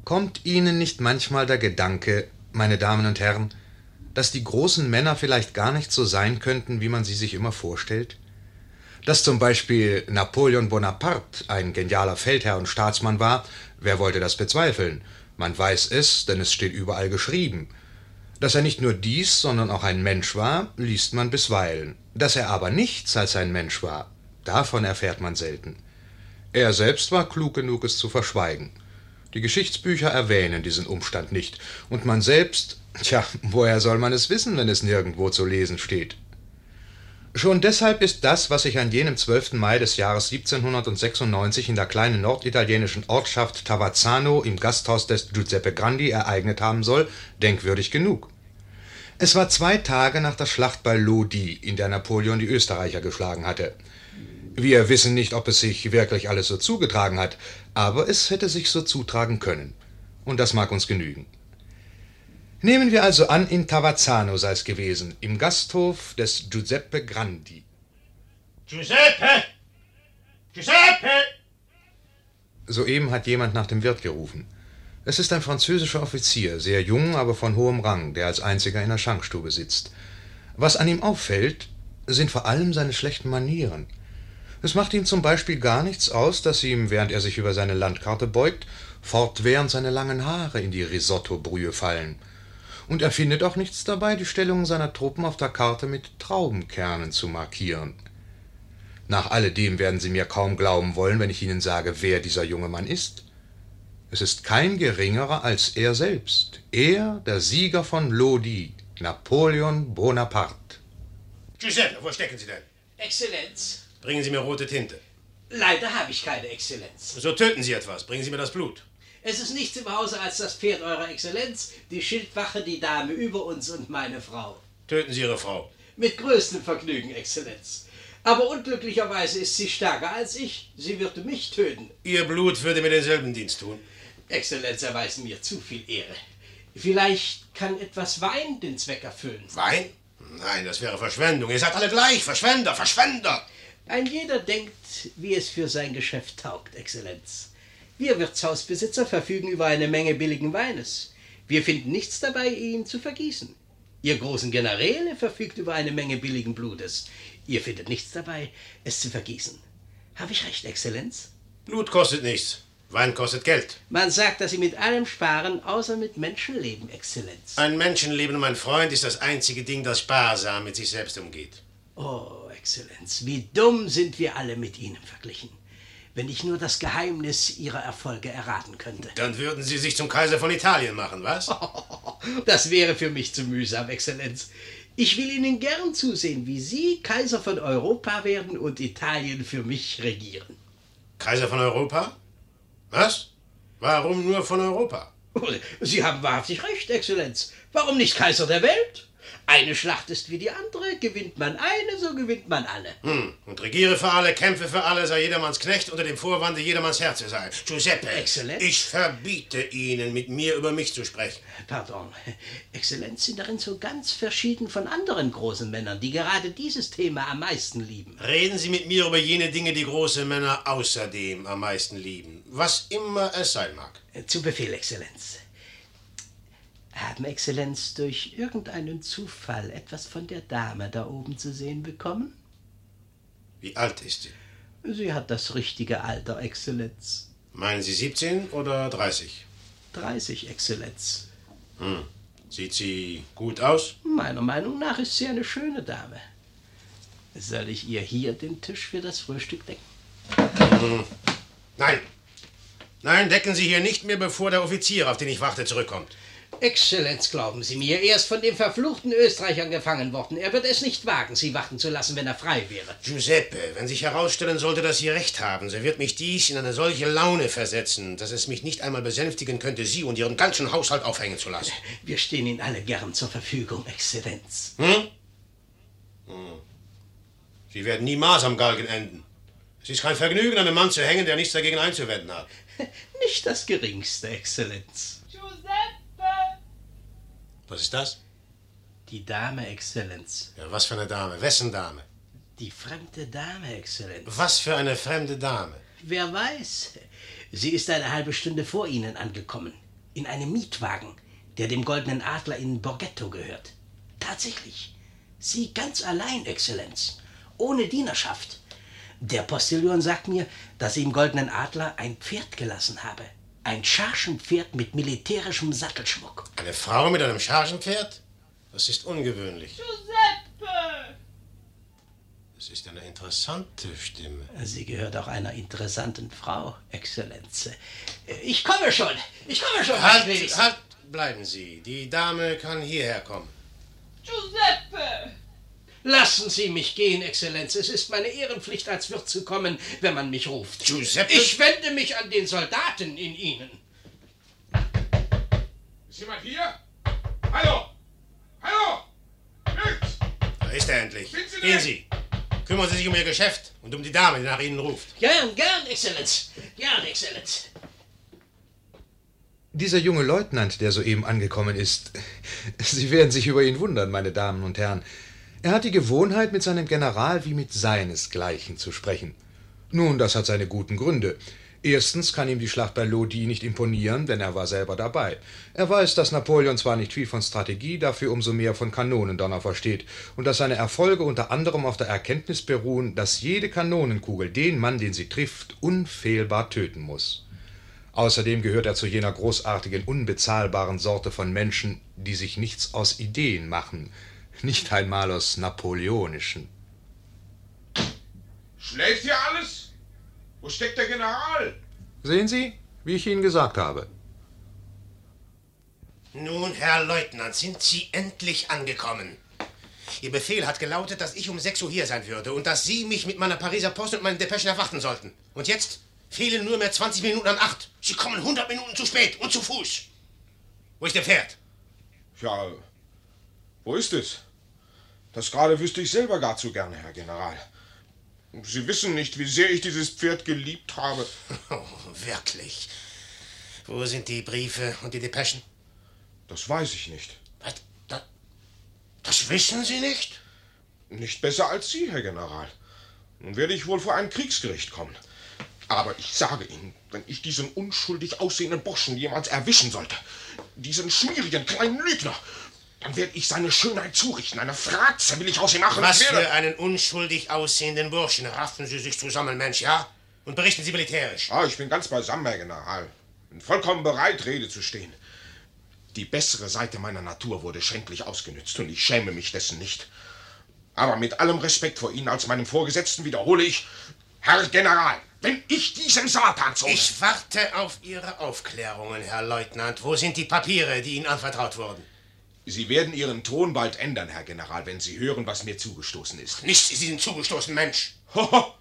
Kommt Ihnen nicht manchmal der Gedanke, meine Damen und Herren, dass die großen Männer vielleicht gar nicht so sein könnten, wie man sie sich immer vorstellt? Dass zum Beispiel Napoleon Bonaparte ein genialer Feldherr und Staatsmann war, wer wollte das bezweifeln? Man weiß es, denn es steht überall geschrieben. Dass er nicht nur dies, sondern auch ein Mensch war, liest man bisweilen. Dass er aber nichts als ein Mensch war, davon erfährt man selten. Er selbst war klug genug, es zu verschweigen. Die Geschichtsbücher erwähnen diesen Umstand nicht. Und man selbst, woher soll man es wissen, wenn es nirgendwo zu lesen steht? Schon deshalb ist das, was sich an jenem 12. Mai des Jahres 1796 in der kleinen norditalienischen Ortschaft Tavazzano im Gasthaus des Giuseppe Grandi ereignet haben soll, denkwürdig genug. Es war 2 Tage nach der Schlacht bei Lodi, in der Napoleon die Österreicher geschlagen hatte. Wir wissen nicht, ob es sich wirklich alles so zugetragen hat, aber es hätte sich so zutragen können. Und das mag uns genügen. Nehmen wir also an, in Tavazzano sei es gewesen, im Gasthof des Giuseppe Grandi. Giuseppe! Giuseppe! Soeben hat jemand nach dem Wirt gerufen. Es ist ein französischer Offizier, sehr jung, aber von hohem Rang, der als einziger in der Schankstube sitzt. Was an ihm auffällt, sind vor allem seine schlechten Manieren. Es macht ihm zum Beispiel gar nichts aus, dass ihm, während er sich über seine Landkarte beugt, fortwährend seine langen Haare in die Risottobrühe fallen. Und er findet auch nichts dabei, die Stellungen seiner Truppen auf der Karte mit Traubenkernen zu markieren. Nach alledem werden Sie mir kaum glauben wollen, wenn ich Ihnen sage, wer dieser junge Mann ist. Es ist kein geringerer als er selbst, er, der Sieger von Lodi, Napoleon Bonaparte. Giuseppe, wo stecken Sie denn? Exzellenz. Bringen Sie mir rote Tinte. Leider habe ich keine, Exzellenz. So töten Sie etwas. Bringen Sie mir das Blut. Es ist nichts im Hause als das Pferd eurer Exzellenz, die Schildwache, die Dame über uns und meine Frau. Töten Sie Ihre Frau. Mit größtem Vergnügen, Exzellenz. Aber unglücklicherweise ist sie stärker als ich. Sie würde mich töten. Ihr Blut würde mir denselben Dienst tun. Exzellenz erweisen mir zu viel Ehre. Vielleicht kann etwas Wein den Zweck erfüllen. Wein? Nein, das wäre Verschwendung. Ihr seid alle gleich. Verschwender, Verschwender. Ein jeder denkt, wie es für sein Geschäft taugt, Exzellenz. Wir Wirtshausbesitzer verfügen über eine Menge billigen Weines. Wir finden nichts dabei, ihn zu vergießen. Ihr großen Generäle verfügt über eine Menge billigen Blutes. Ihr findet nichts dabei, es zu vergießen. Habe ich recht, Exzellenz? Blut kostet nichts. Wein kostet Geld. Man sagt, dass Sie mit allem sparen, außer mit Menschenleben, Exzellenz. Ein Menschenleben, mein Freund, ist das einzige Ding, das sparsam mit sich selbst umgeht. Oh, Exzellenz, wie dumm sind wir alle mit Ihnen verglichen. Wenn ich nur das Geheimnis Ihrer Erfolge erraten könnte. Dann würden Sie sich zum Kaiser von Italien machen, was? Das wäre für mich zu mühsam, Exzellenz. Ich will Ihnen gern zusehen, wie Sie Kaiser von Europa werden und Italien für mich regieren. Kaiser von Europa? Was? Warum nur von Europa? Sie haben wahrhaftig recht, Exzellenz. Warum nicht Kaiser der Welt? Eine Schlacht ist wie die andere. Gewinnt man eine, so gewinnt man alle. Und regiere für alle, kämpfe für alle, sei jedermanns Knecht, unter dem Vorwande, jedermanns Herr zu sein. Giuseppe, Exzellenz? Ich verbiete Ihnen, mit mir über mich zu sprechen. Pardon. Exzellenz sind darin so ganz verschieden von anderen großen Männern, die gerade dieses Thema am meisten lieben. Reden Sie mit mir über jene Dinge, die große Männer außerdem am meisten lieben. Was immer es sein mag. Zu Befehl, Exzellenz. Haben Exzellenz durch irgendeinen Zufall etwas von der Dame da oben zu sehen bekommen? Wie alt ist sie? Sie hat das richtige Alter, Exzellenz. Meinen Sie 17 oder 30? 30, Exzellenz. Sieht sie gut aus? Meiner Meinung nach ist sie eine schöne Dame. Soll ich ihr hier den Tisch für das Frühstück decken? Nein. Nein, decken Sie hier nicht mehr, bevor der Offizier, auf den ich warte, zurückkommt. Exzellenz, glauben Sie mir, er ist von den verfluchten Österreichern gefangen worden. Er wird es nicht wagen, Sie warten zu lassen, wenn er frei wäre. Giuseppe, wenn sich herausstellen sollte, dass Sie recht haben, so wird mich dies in eine solche Laune versetzen, dass es mich nicht einmal besänftigen könnte, Sie und Ihren ganzen Haushalt aufhängen zu lassen. Wir stehen Ihnen alle gern zur Verfügung, Exzellenz. Sie werden niemals am Galgen enden. Es ist kein Vergnügen, einen Mann zu hängen, der nichts dagegen einzuwenden hat. Nicht das Geringste, Exzellenz. Was ist das? Die Dame, Exzellenz. Ja, was für eine Dame? Wessen Dame? Die fremde Dame, Exzellenz. Was für eine fremde Dame? Wer weiß. Sie ist eine halbe Stunde vor Ihnen angekommen. In einem Mietwagen, der dem Goldenen Adler in Borghetto gehört. Tatsächlich. Sie ganz allein, Exzellenz. Ohne Dienerschaft. Der Postillon sagt mir, dass sie im Goldenen Adler ein Pferd gelassen habe. Ein Chargenpferd mit militärischem Sattelschmuck. Eine Frau mit einem Chargenpferd? Das ist ungewöhnlich. Giuseppe! Das ist eine interessante Stimme. Sie gehört auch einer interessanten Frau, Exzellenz. Ich komme schon, Halt, Felix. halt, bleiben Sie. Die Dame kann hierher kommen. Giuseppe! Lassen Sie mich gehen, Exzellenz. Es ist meine Ehrenpflicht, als Wirt zu kommen, wenn man mich ruft. Giuseppe? Ich wende mich an den Soldaten in Ihnen. Ist jemand hier? Hallo! Hallo! Wirt! Da ist er endlich. Sind Sie Gehen denn? Sie. Kümmern Sie sich um Ihr Geschäft und um die Dame, die nach Ihnen ruft. Gern, Exzellenz. Gern, Exzellenz. Dieser junge Leutnant, der soeben angekommen ist, Sie werden sich über ihn wundern, meine Damen und Herren. Er hat die Gewohnheit, mit seinem General wie mit seinesgleichen zu sprechen. Nun, das hat seine guten Gründe. Erstens kann ihm die Schlacht bei Lodi nicht imponieren, denn er war selber dabei. Er weiß, dass Napoleon zwar nicht viel von Strategie, dafür umso mehr von Kanonendonner versteht und dass seine Erfolge unter anderem auf der Erkenntnis beruhen, dass jede Kanonenkugel den Mann, den sie trifft, unfehlbar töten muss. Außerdem gehört er zu jener großartigen, unbezahlbaren Sorte von Menschen, die sich nichts aus Ideen machen, nicht einmal aus napoleonischen. Schläft hier alles? Wo steckt der General? Sehen Sie, wie ich Ihnen gesagt habe. Nun, Herr Leutnant, sind Sie endlich angekommen. Ihr Befehl hat gelautet, dass ich um 6 Uhr hier sein würde und dass Sie mich mit meiner Pariser Post und meinen Depeschen erwarten sollten. Und jetzt fehlen nur mehr 20 Minuten an 8. Sie kommen 100 Minuten zu spät und zu Fuß. Wo ist Ihr Pferd? Ja, wo ist es? Das gerade wüsste ich selber gar zu gerne, Herr General. Sie wissen nicht, wie sehr ich dieses Pferd geliebt habe. Oh, wirklich? Wo sind die Briefe und die Depeschen? Das weiß ich nicht. Was? Das wissen Sie nicht? Nicht besser als Sie, Herr General. Nun werde ich wohl vor ein Kriegsgericht kommen. Aber ich sage Ihnen, wenn ich diesen unschuldig aussehenden Burschen jemals erwischen sollte, diesen schmierigen kleinen Lügner, dann werde ich seine Schönheit zurichten. Eine Fratze will ich aus ihm machen. Was Ich werde... für einen unschuldig aussehenden Burschen. Raffen Sie sich zusammen, Mensch, ja? Und berichten Sie militärisch. Ah, ich bin ganz beisammen, Herr General. Bin vollkommen bereit, Rede zu stehen. Die bessere Seite meiner Natur wurde schändlich ausgenützt und ich schäme mich dessen nicht. Aber mit allem Respekt vor Ihnen als meinem Vorgesetzten wiederhole ich, Herr General, wenn ich diesem Satanssohn... Ich warte auf Ihre Aufklärungen, Herr Leutnant. Wo sind die Papiere, die Ihnen anvertraut wurden? Sie werden Ihren Ton bald ändern, Herr General, wenn Sie hören, was mir zugestoßen ist. Nichts ist Ihnen zugestoßen, Mensch. Hoho,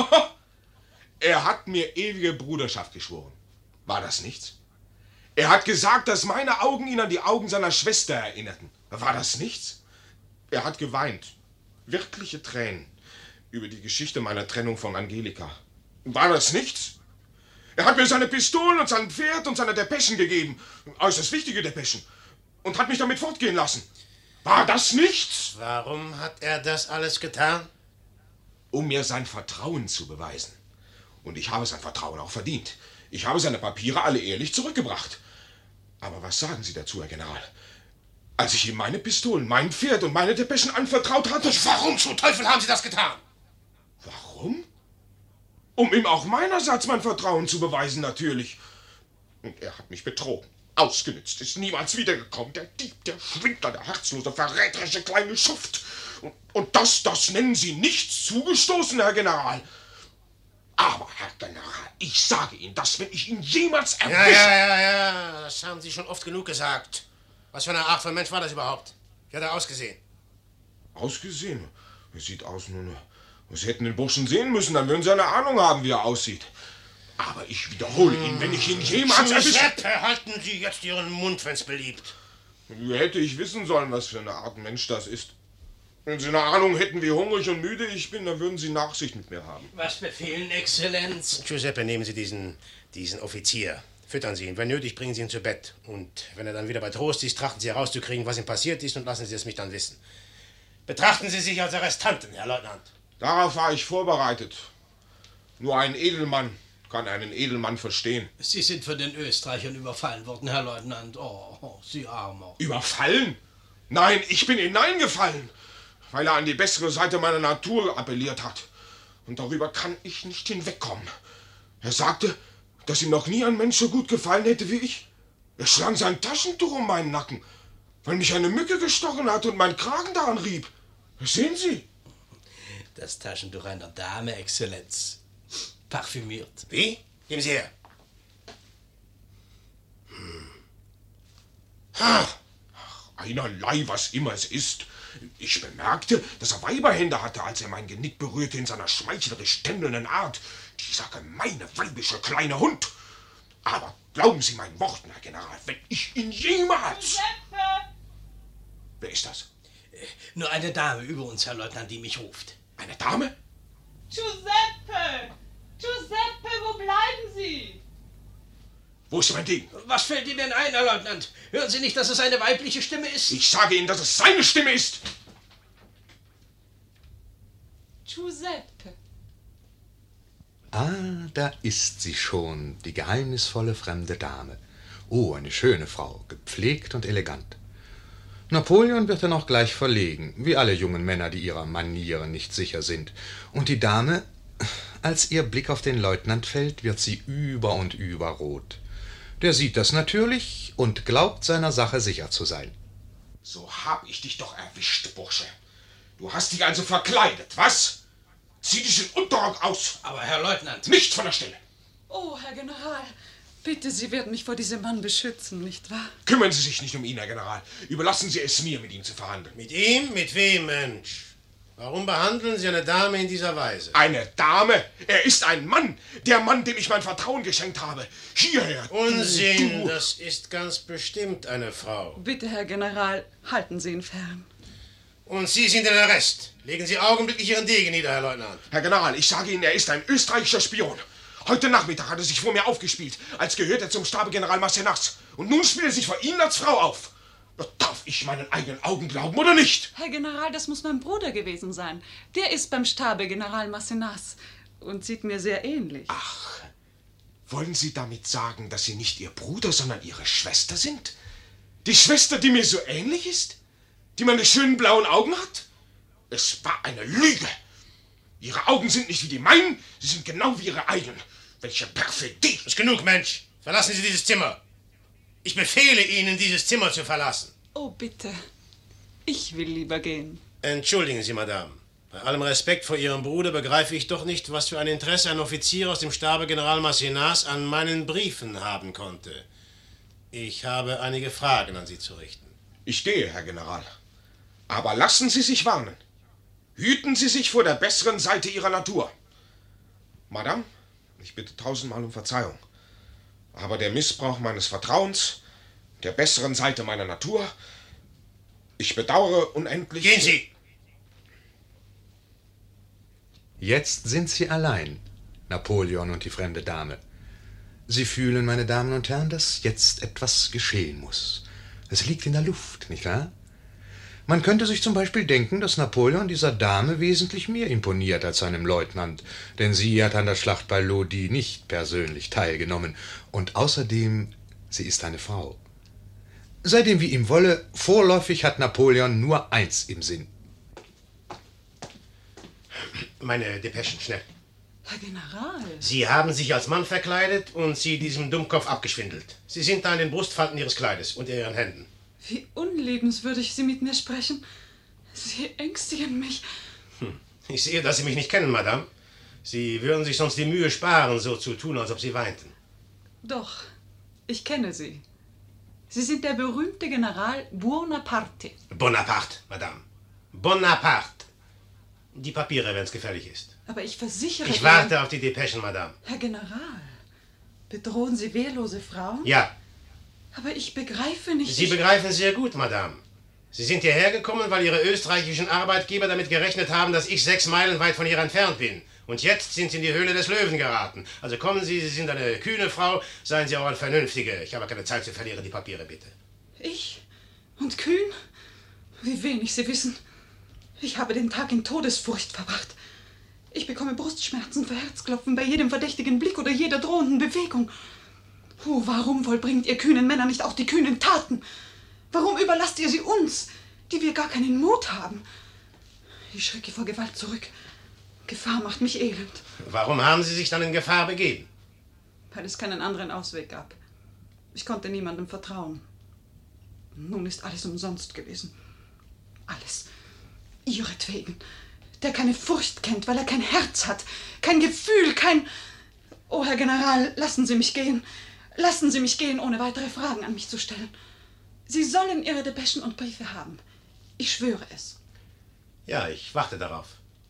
Er hat mir ewige Bruderschaft geschworen. War das nichts? Er hat gesagt, dass meine Augen ihn an die Augen seiner Schwester erinnerten. War das nichts? Er hat geweint. Wirkliche Tränen über die Geschichte meiner Trennung von Angelika. War das nichts? Er hat mir seine Pistolen und sein Pferd und seine Depeschen gegeben. Äußerst wichtige Depeschen. Und hat mich damit fortgehen lassen. War das nichts? Warum hat er das alles getan? Um mir sein Vertrauen zu beweisen. Und ich habe sein Vertrauen auch verdient. Ich habe seine Papiere alle ehrlich zurückgebracht. Aber was sagen Sie dazu, Herr General? Als ich ihm meine Pistolen, mein Pferd und meine Depeschen anvertraut hatte... Und warum zum Teufel haben Sie das getan? Warum? Um ihm auch meinerseits mein Vertrauen zu beweisen, natürlich. Und er hat mich betrogen, ausgenützt, ist niemals wiedergekommen. Der Dieb, der Schwindler, der herzlose, verräterische kleine Schuft. Und das nennen Sie nichts zugestoßen, Herr General. Aber, Herr General, ich sage Ihnen, dass wenn ich ihn jemals erwische... Ja, das haben Sie schon oft genug gesagt. Was für eine Art von Mensch war das überhaupt? Wie hat er ausgesehen? Ausgesehen? Er sieht aus nun... Sie hätten den Burschen sehen müssen, dann würden Sie eine Ahnung haben, wie er aussieht. Aber ich wiederhole Ihnen, wenn ich ihn jemals erwische... Giuseppe, halten Sie jetzt Ihren Mund, wenn's beliebt. Wie hätte ich wissen sollen, was für eine Art Mensch das ist? Wenn Sie eine Ahnung hätten, wie hungrig und müde ich bin, dann würden Sie Nachsicht mit mir haben. Was befehlen, Exzellenz? Giuseppe, nehmen Sie diesen Offizier. Füttern Sie ihn. Wenn nötig, bringen Sie ihn zu Bett. Und wenn er dann wieder bei Trost ist, trachten Sie herauszukriegen, was ihm passiert ist und lassen Sie es mich dann wissen. Betrachten Sie sich als Arrestanten, Herr Leutnant. Darauf war ich vorbereitet. Nur ein Edelmann kann einen Edelmann verstehen. Sie sind von den Österreichern überfallen worden, Herr Leutnant. Oh, Sie Armer. Überfallen? Nein, ich bin hineingefallen, weil er an die bessere Seite meiner Natur appelliert hat. Und darüber kann ich nicht hinwegkommen. Er sagte, dass ihm noch nie ein Mensch so gut gefallen hätte wie ich. Er schlang sein Taschentuch um meinen Nacken, weil mich eine Mücke gestochen hat und mein Kragen daran rieb. Sehen Sie? Das Taschentuch einer Dame, Exzellenz. Parfümiert. Wie? Geben Sie her. Einerlei, was immer es ist. Ich bemerkte, dass er Weiberhände hatte, als er mein Genick berührte in seiner schmeichlerisch tändelnden Art. Dieser gemeine, weibische kleine Hund. Aber glauben Sie meinen Worten, Herr General, wenn ich ihn jemals... Giuseppe! Wer ist das? Nur eine Dame über uns, Herr Leutnant, die mich ruft. Eine Dame? Giuseppe! Giuseppe, wo bleiben Sie? Wo ist mein Degen? Was fällt Ihnen denn ein, Herr Leutnant? Hören Sie nicht, dass es eine weibliche Stimme ist? Ich sage Ihnen, dass es seine Stimme ist. Giuseppe. Ah, da ist sie schon, die geheimnisvolle fremde Dame. Oh, eine schöne Frau, gepflegt und elegant. Napoleon wird dann auch gleich verlegen, wie alle jungen Männer, die ihrer Manieren nicht sicher sind. Und die Dame, als ihr Blick auf den Leutnant fällt, wird sie über und über rot. Der sieht das natürlich und glaubt, seiner Sache sicher zu sein. So hab ich dich doch erwischt, Bursche. Du hast dich also verkleidet, was? Zieh dich den Unterrock aus. Aber, Herr Leutnant... Nicht von der Stelle. Oh, Herr General, bitte, Sie werden mich vor diesem Mann beschützen, nicht wahr? Kümmern Sie sich nicht um ihn, Herr General. Überlassen Sie es mir, mit ihm zu verhandeln. Mit ihm? Mit wem, Mensch? Warum behandeln Sie eine Dame in dieser Weise? Eine Dame? Er ist ein Mann. Der Mann, dem ich mein Vertrauen geschenkt habe. Hierher. Unsinn, das ist ganz bestimmt eine Frau. Bitte, Herr General, halten Sie ihn fern. Und Sie sind in Arrest. Legen Sie augenblicklich Ihren Degen nieder, Herr Leutnant. Herr General, ich sage Ihnen, er ist ein österreichischer Spion. Heute Nachmittag hat er sich vor mir aufgespielt, als gehört er zum Stabe General Massenas. Und nun spielt er sich vor Ihnen als Frau auf. Darf ich meinen eigenen Augen glauben oder nicht? Herr General, das muss mein Bruder gewesen sein. Der ist beim Stabe General Massenas und sieht mir sehr ähnlich. Ach, wollen Sie damit sagen, dass Sie nicht Ihr Bruder, sondern Ihre Schwester sind? Die Schwester, die mir so ähnlich ist? Die meine schönen blauen Augen hat? Es war eine Lüge. Ihre Augen sind nicht wie die meinen, sie sind genau wie Ihre eigenen. Welche Perfidie! Ist genug, Mensch. Verlassen Sie dieses Zimmer. Ich befehle Ihnen, dieses Zimmer zu verlassen. Oh, bitte. Ich will lieber gehen. Entschuldigen Sie, Madame. Bei allem Respekt vor Ihrem Bruder begreife ich doch nicht, was für ein Interesse ein Offizier aus dem Stabe General Massenas an meinen Briefen haben konnte. Ich habe einige Fragen an Sie zu richten. Ich gehe, Herr General. Aber lassen Sie sich warnen. Hüten Sie sich vor der besseren Seite Ihrer Natur. Madame, ich bitte tausendmal um Verzeihung. Aber der Missbrauch meines Vertrauens, der besseren Seite meiner Natur, ich bedauere unendlich... Gehen Sie! Jetzt sind sie allein, Napoleon und die fremde Dame. Sie fühlen, meine Damen und Herren, dass jetzt etwas geschehen muss. Es liegt in der Luft, nicht wahr? Man könnte sich zum Beispiel denken, dass Napoleon dieser Dame wesentlich mehr imponiert als seinem Leutnant, denn sie hat an der Schlacht bei Lodi nicht persönlich teilgenommen. Und außerdem, sie ist eine Frau. Sei dem wie ihm wolle, vorläufig hat Napoleon nur eins im Sinn. Meine Depeschen, schnell. Herr General. Sie haben sich als Mann verkleidet und Sie diesem Dummkopf abgeschwindelt. Sie sind da in den Brustfalten Ihres Kleides und Ihren Händen. Wie unliebenswürdig Sie mit mir sprechen. Sie ängstigen mich. Ich sehe, dass Sie mich nicht kennen, Madame. Sie würden sich sonst die Mühe sparen, so zu tun, als ob Sie weinten. Doch, ich kenne Sie. Sie sind der berühmte General Buonaparte. Bonaparte, Madame. Bonaparte. Die Papiere, wenn es gefährlich ist. Aber ich versichere Ich Ihnen... warte auf die Depeschen, Madame. Herr General, bedrohen Sie wehrlose Frauen? Ja, Aber ich begreife nicht... Sie begreifen sehr gut, Madame. Sie sind hierher gekommen, weil Ihre österreichischen Arbeitgeber damit gerechnet haben, dass ich 6 Meilen weit von hier entfernt bin. Und jetzt sind Sie in die Höhle des Löwen geraten. Also kommen Sie, Sie sind eine kühne Frau, seien Sie auch ein Vernünftiger. Ich habe keine Zeit zu verlieren, die Papiere bitte. Ich? Und Kühn? Wie wenig Sie wissen. Ich habe den Tag in Todesfurcht verbracht. Ich bekomme Brustschmerzen für Herzklopfen bei jedem verdächtigen Blick oder jeder drohenden Bewegung. Oh, warum vollbringt ihr kühnen Männer nicht auch die kühnen Taten? Warum überlasst ihr sie uns, die wir gar keinen Mut haben? Ich schrecke vor Gewalt zurück. Gefahr macht mich elend. Warum haben Sie sich dann in Gefahr begeben? Weil es keinen anderen Ausweg gab. Ich konnte niemandem vertrauen. Nun ist alles umsonst gewesen. Alles. Ihretwegen. Der keine Furcht kennt, weil er kein Herz hat. Kein Gefühl, kein... Oh, Herr General, lassen Sie mich gehen. Lassen Sie mich gehen, ohne weitere Fragen an mich zu stellen. Sie sollen Ihre Depeschen und Briefe haben. Ich schwöre es. Ja, ich warte darauf.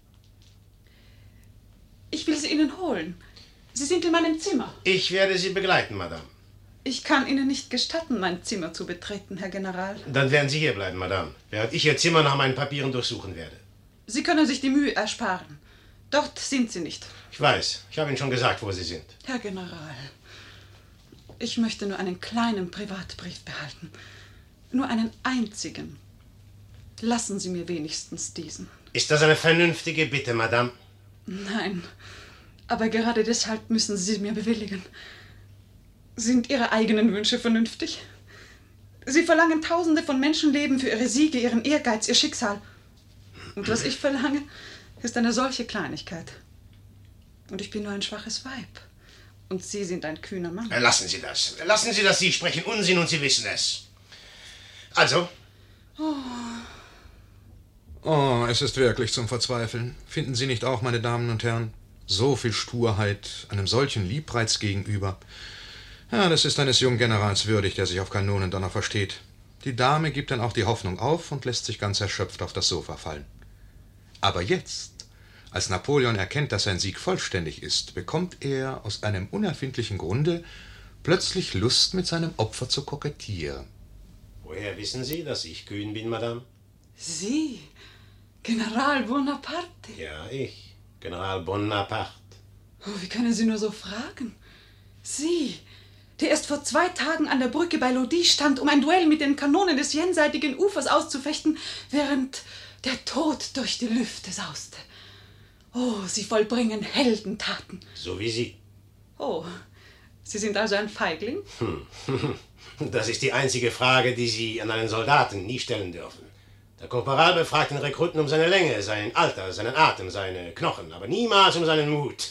Ich will sie Ihnen holen. Sie sind in meinem Zimmer. Ich werde Sie begleiten, Madame. Ich kann Ihnen nicht gestatten, mein Zimmer zu betreten, Herr General. Dann werden Sie hier bleiben, Madame, während ich Ihr Zimmer nach meinen Papieren durchsuchen werde. Sie können sich die Mühe ersparen. Dort sind Sie nicht. Ich weiß. Ich habe Ihnen schon gesagt, wo Sie sind. Herr General, ich möchte nur einen kleinen Privatbrief behalten. Nur einen einzigen. Lassen Sie mir wenigstens diesen. Ist das eine vernünftige Bitte, Madame? Nein, aber gerade deshalb müssen Sie mir bewilligen. Sind Ihre eigenen Wünsche vernünftig? Sie verlangen Tausende von Menschenleben für Ihre Siege, Ihren Ehrgeiz, Ihr Schicksal. Und was ich verlange, ist eine solche Kleinigkeit. Und ich bin nur ein schwaches Weib. Und Sie sind ein kühner Mann. Lassen Sie das. Lassen Sie das. Sie sprechen Unsinn und Sie wissen es. Also? Oh, es ist wirklich zum Verzweifeln. Finden Sie nicht auch, meine Damen und Herren? So viel Sturheit einem solchen Liebreiz gegenüber. Ja, das ist eines jungen Generals würdig, der sich auf Kanonendonner versteht. Die Dame gibt dann auch die Hoffnung auf und lässt sich ganz erschöpft auf das Sofa fallen. Aber jetzt, als Napoleon erkennt, dass sein Sieg vollständig ist, bekommt er aus einem unerfindlichen Grunde plötzlich Lust, mit seinem Opfer zu kokettieren. Woher wissen Sie, dass ich kühn bin, Madame? Sie, General Bonaparte. Ja, ich, General Bonaparte. Oh, wie können Sie nur so fragen? Sie, der erst vor 2 Tagen an der Brücke bei Lodi stand, um ein Duell mit den Kanonen des jenseitigen Ufers auszufechten, während der Tod durch die Lüfte sauste. Oh, Sie vollbringen Heldentaten. So wie Sie. Oh, Sie sind also ein Feigling? Das ist die einzige Frage, die Sie an einen Soldaten nie stellen dürfen. Der Korporal befragt den Rekruten um seine Länge, sein Alter, seinen Atem, seine Knochen, aber niemals um seinen Mut.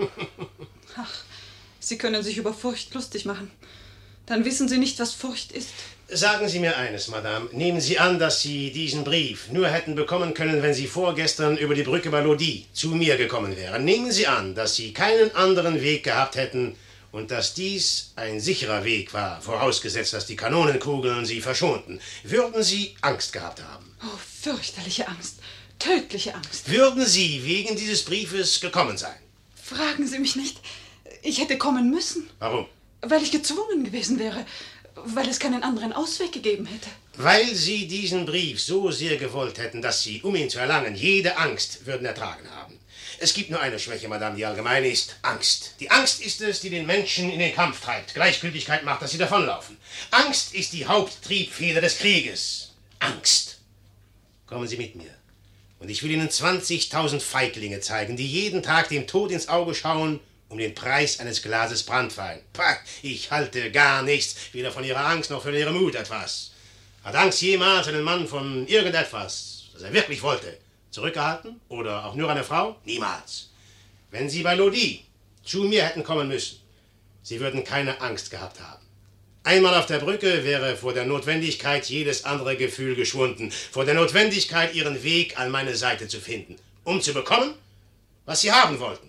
Ach, Sie können sich über Furcht lustig machen. Dann wissen Sie nicht, was Furcht ist. Sagen Sie mir eines, Madame. Nehmen Sie an, dass Sie diesen Brief nur hätten bekommen können, wenn Sie vorgestern über die Brücke bei Lodi zu mir gekommen wären. Nehmen Sie an, dass Sie keinen anderen Weg gehabt hätten und dass dies ein sicherer Weg war, vorausgesetzt, dass die Kanonenkugeln Sie verschonten. Würden Sie Angst gehabt haben? Oh, fürchterliche Angst. Tödliche Angst. Würden Sie wegen dieses Briefes gekommen sein? Fragen Sie mich nicht. Ich hätte kommen müssen. Warum? Weil ich gezwungen gewesen wäre. Weil es keinen anderen Ausweg gegeben hätte. Weil Sie diesen Brief so sehr gewollt hätten, dass Sie, um ihn zu erlangen, jede Angst würden ertragen haben. Es gibt nur eine Schwäche, Madame, die allgemein ist: Angst. Die Angst ist es, die den Menschen in den Kampf treibt. Gleichgültigkeit macht, dass sie davonlaufen. Angst ist die Haupttriebfeder des Krieges. Angst. Kommen Sie mit mir. Und ich will Ihnen 20.000 Feiglinge zeigen, die jeden Tag dem Tod ins Auge schauen, um den Preis eines Glases Branntwein. Pah, ich halte gar nichts, weder von Ihrer Angst noch von Ihrem Mut etwas. Hat Angst jemals einen Mann von irgendetwas, das er wirklich wollte, zurückgehalten? Oder auch nur eine Frau? Niemals. Wenn Sie bei Lodi zu mir hätten kommen müssen, Sie würden keine Angst gehabt haben. Einmal auf der Brücke wäre vor der Notwendigkeit jedes andere Gefühl geschwunden, vor der Notwendigkeit, Ihren Weg an meine Seite zu finden, um zu bekommen, was Sie haben wollten.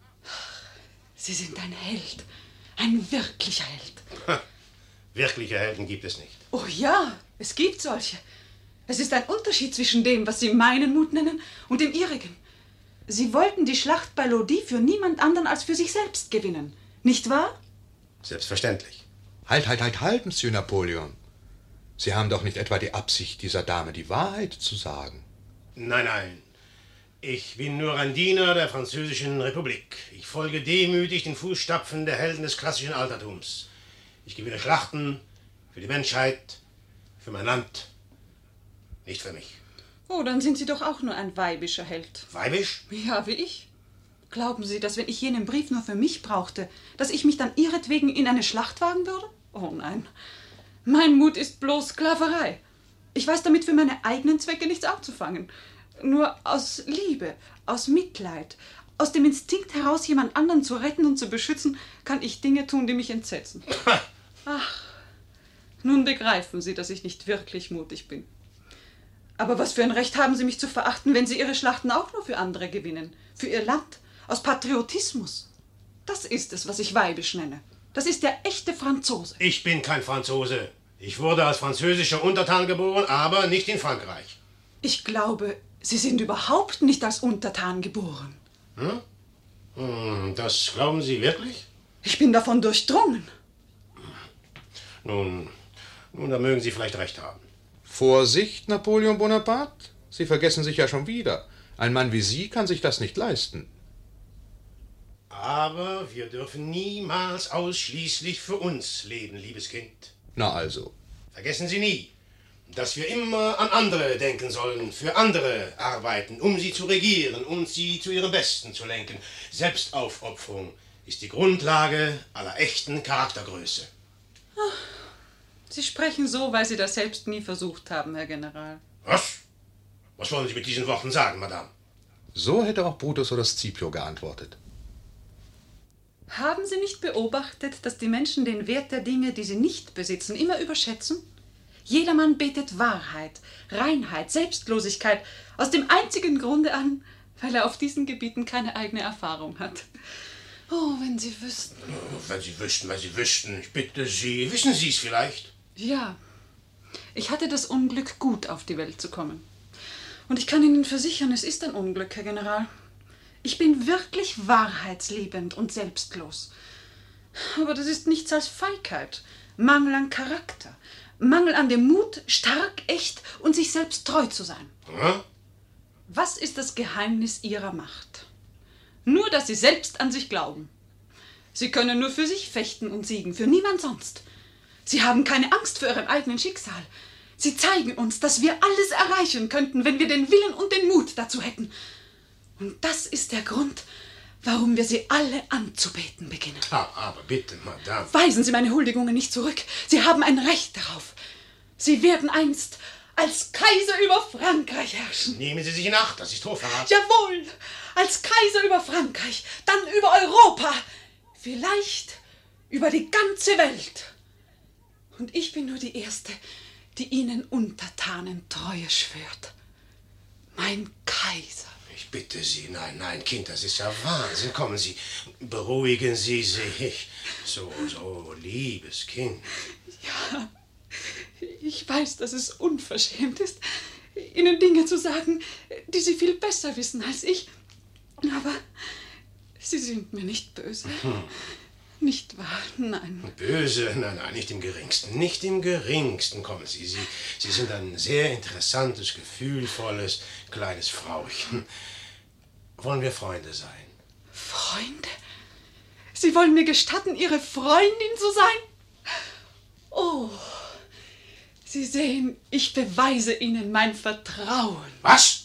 Sie sind ein Held. Ein wirklicher Held. Wirkliche Helden gibt es nicht. Oh ja, es gibt solche. Es ist ein Unterschied zwischen dem, was Sie meinen Mut nennen, und dem Ihrigen. Sie wollten die Schlacht bei Lodi für niemand anderen als für sich selbst gewinnen. Nicht wahr? Selbstverständlich. Halt, Monsieur Napoleon. Sie haben doch nicht etwa die Absicht, dieser Dame die Wahrheit zu sagen. Nein. Ich bin nur ein Diener der Französischen Republik. Ich folge demütig den Fußstapfen der Helden des klassischen Altertums. Ich gewinne Schlachten für die Menschheit, für mein Land, nicht für mich. Oh, dann sind Sie doch auch nur ein weibischer Held. Weibisch? Ja, wie ich. Glauben Sie, dass wenn ich jenen Brief nur für mich brauchte, dass ich mich dann ihretwegen in eine Schlacht wagen würde? Oh nein. Mein Mut ist bloß Sklaverei. Ich weiß damit für meine eigenen Zwecke nichts anzufangen. Nur aus Liebe, aus Mitleid, aus dem Instinkt heraus, jemand anderen zu retten und zu beschützen, kann ich Dinge tun, die mich entsetzen. Ach, nun begreifen Sie, dass ich nicht wirklich mutig bin. Aber was für ein Recht haben Sie, mich zu verachten, wenn Sie Ihre Schlachten auch nur für andere gewinnen? Für Ihr Land, aus Patriotismus. Das ist es, was ich weibisch nenne. Das ist der echte Franzose. Ich bin kein Franzose. Ich wurde als französischer Untertan geboren, aber nicht in Frankreich. Ich glaube, Sie sind überhaupt nicht als Untertan geboren. Das glauben Sie wirklich? Ich bin davon durchdrungen. Nun, da mögen Sie vielleicht recht haben. Vorsicht, Napoleon Bonaparte. Sie vergessen sich ja schon wieder. Ein Mann wie Sie kann sich das nicht leisten. Aber wir dürfen niemals ausschließlich für uns leben, liebes Kind. Na also. Vergessen Sie nie, dass wir immer an andere denken sollen, für andere arbeiten, um sie zu regieren und sie zu ihrem Besten zu lenken. Selbstaufopferung ist die Grundlage aller echten Charaktergröße. Ach, Sie sprechen so, weil Sie das selbst nie versucht haben, Herr General. Was? Was wollen Sie mit diesen Worten sagen, Madame? So hätte auch Brutus oder Scipio geantwortet. Haben Sie nicht beobachtet, dass die Menschen den Wert der Dinge, die sie nicht besitzen, immer überschätzen? Jedermann betet Wahrheit, Reinheit, Selbstlosigkeit aus dem einzigen Grunde an, weil er auf diesen Gebieten keine eigene Erfahrung hat. Oh, wenn Sie wüssten. Wenn Sie wüssten, ich bitte Sie, wissen Sie es vielleicht? Ja, ich hatte das Unglück, gut auf die Welt zu kommen. Und ich kann Ihnen versichern, es ist ein Unglück, Herr General. Ich bin wirklich wahrheitsliebend und selbstlos. Aber das ist nichts als Feigheit, Mangel an Charakter, Mangel an dem Mut, stark, echt und sich selbst treu zu sein. Hm? Was ist das Geheimnis Ihrer Macht? Nur, dass Sie selbst an sich glauben. Sie können nur für sich fechten und siegen, für niemand sonst. Sie haben keine Angst vor Ihrem eigenen Schicksal. Sie zeigen uns, dass wir alles erreichen könnten, wenn wir den Willen und den Mut dazu hätten. Und das ist der Grund, warum wir Sie alle anzubeten beginnen. Aber bitte, Madame. Weisen Sie meine Huldigungen nicht zurück. Sie haben ein Recht darauf. Sie werden einst als Kaiser über Frankreich herrschen. Nehmen Sie sich in Acht, das ist Hochverrat. Jawohl, als Kaiser über Frankreich, dann über Europa, vielleicht über die ganze Welt. Und ich bin nur die Erste, die Ihnen Untertanentreue schwört. Mein Kaiser. Ich bitte Sie, nein, Kind, das ist ja Wahnsinn. Kommen Sie, beruhigen Sie sich. So, liebes Kind. Ja, ich weiß, dass es unverschämt ist, Ihnen Dinge zu sagen, die Sie viel besser wissen als ich. Aber Sie sind mir nicht böse. Nicht wahr? Nein. Böse? Nein, nicht im Geringsten. Nicht im Geringsten. Kommen Sie. Sie sind ein sehr interessantes, gefühlvolles, kleines Frauchen. Wollen wir Freunde sein? Freunde? Sie wollen mir gestatten, Ihre Freundin zu sein? Oh, Sie sehen, ich beweise Ihnen mein Vertrauen. Was?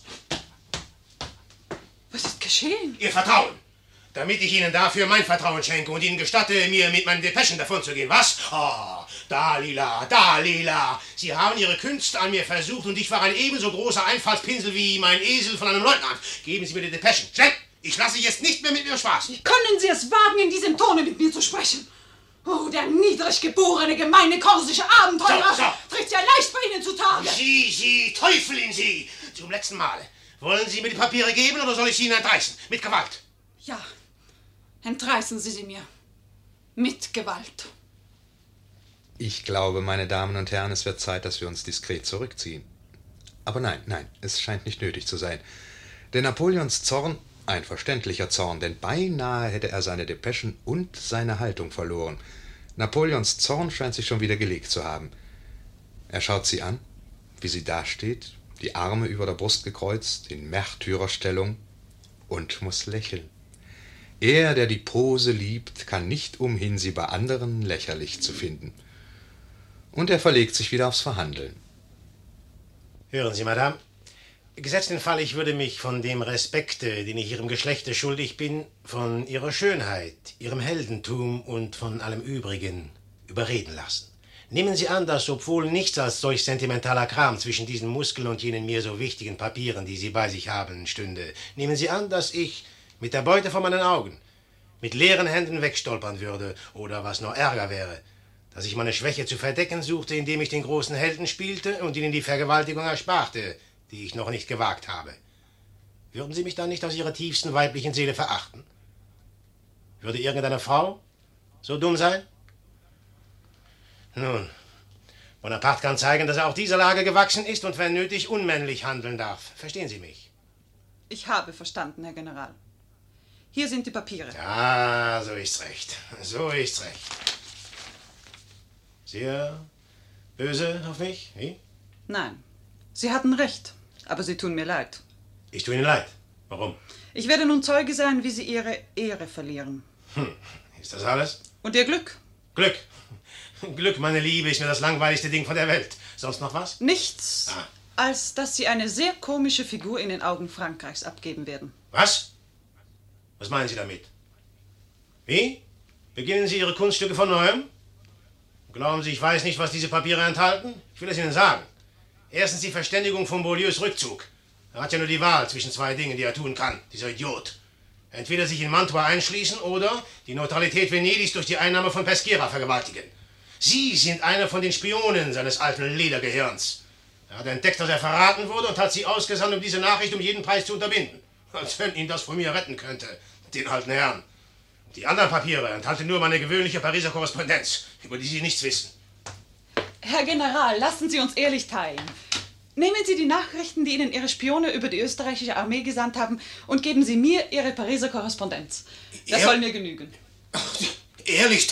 Was ist geschehen? Ihr Vertrauen? Damit ich Ihnen dafür mein Vertrauen schenke und Ihnen gestatte, mir mit meinen Depeschen davonzugehen. Was? Oh, Dalila. Sie haben Ihre Künste an mir versucht und ich war ein ebenso großer Einfallspinsel wie mein Esel von einem Leutnant. Geben Sie mir die Depeschen. Schnell! Ich lasse jetzt nicht mehr mit mir Spaß. Wie können Sie es wagen, in diesem Tone mit mir zu sprechen? Oh, der niedrig geborene, gemeine korsische Abenteurer tritt ja leicht bei Ihnen zutage. Sie, Teufel in Sie! Zum letzten Mal. Wollen Sie mir die Papiere geben oder soll ich sie Ihnen entreißen? Mit Gewalt. Ja, entreißen Sie sie mir. Mit Gewalt. Ich glaube, meine Damen und Herren, es wird Zeit, dass wir uns diskret zurückziehen. Aber nein, es scheint nicht nötig zu sein. Denn Napoleons Zorn, ein verständlicher Zorn, denn beinahe hätte er seine Depeschen und seine Haltung verloren. Napoleons Zorn scheint sich schon wieder gelegt zu haben. Er schaut sie an, wie sie dasteht, die Arme über der Brust gekreuzt, in Märtyrerstellung, und muss lächeln. Er, der die Pose liebt, kann nicht umhin, sie bei anderen lächerlich zu finden. Und er verlegt sich wieder aufs Verhandeln. Hören Sie, Madame, Gesetzt den Fall, ich würde mich von dem Respekte, den ich Ihrem Geschlechte schuldig bin, von Ihrer Schönheit, Ihrem Heldentum und von allem Übrigen überreden lassen. Nehmen Sie an, dass obwohl nichts als solch sentimentaler Kram zwischen diesen Muskeln und jenen mir so wichtigen Papieren, die Sie bei sich haben, stünde. Nehmen Sie an, dass ich mit der Beute vor meinen Augen mit leeren Händen wegstolpern würde, oder was noch ärger wäre, dass ich meine Schwäche zu verdecken suchte, indem ich den großen Helden spielte und Ihnen die Vergewaltigung ersparte, die ich noch nicht gewagt habe. Würden Sie mich dann nicht aus Ihrer tiefsten weiblichen Seele verachten? Würde irgendeine Frau so dumm sein? Nun, Bonaparte kann zeigen, dass er auch dieser Lage gewachsen ist und wenn nötig unmännlich handeln darf. Verstehen Sie mich? Ich habe verstanden, Herr General. Hier sind die Papiere. Ja, so ist's recht. So ist's recht. Sehr böse auf mich? Wie? Nein, Sie hatten recht, aber Sie tun mir leid. Ich tue Ihnen leid. Warum? Ich werde nun Zeuge sein, wie Sie Ihre Ehre verlieren. Ist das alles? Und Ihr Glück? Glück. Glück, meine Liebe, ist mir das langweiligste Ding von der Welt. Sonst noch was? Nichts, Ah. als dass Sie eine sehr komische Figur in den Augen Frankreichs abgeben werden. Was? Was meinen Sie damit? Wie? Beginnen Sie Ihre Kunststücke von neuem? Glauben Sie, ich weiß nicht, was diese Papiere enthalten? Ich will es Ihnen sagen. Erstens die Verständigung von Beaulieus Rückzug. Er hat ja nur die Wahl zwischen zwei Dingen, die er tun kann, dieser Idiot. Entweder sich in Mantua einschließen oder die Neutralität Venedigs durch die Einnahme von Peschiera vergewaltigen. Sie sind einer von den Spionen seines alten Ledergehirns. Er hat entdeckt, dass er verraten wurde und hat Sie ausgesandt, um diese Nachricht um jeden Preis zu unterbinden. Als wenn ihn das von mir retten könnte, den alten Herrn. Die anderen Papiere enthalten nur meine gewöhnliche Pariser Korrespondenz, über die Sie nichts wissen. Herr General, lassen Sie uns ehrlich teilen. Nehmen Sie die Nachrichten, die Ihnen Ihre Spione über die österreichische Armee gesandt haben, und geben Sie mir Ihre Pariser Korrespondenz. Das soll mir genügen. Ehrlich,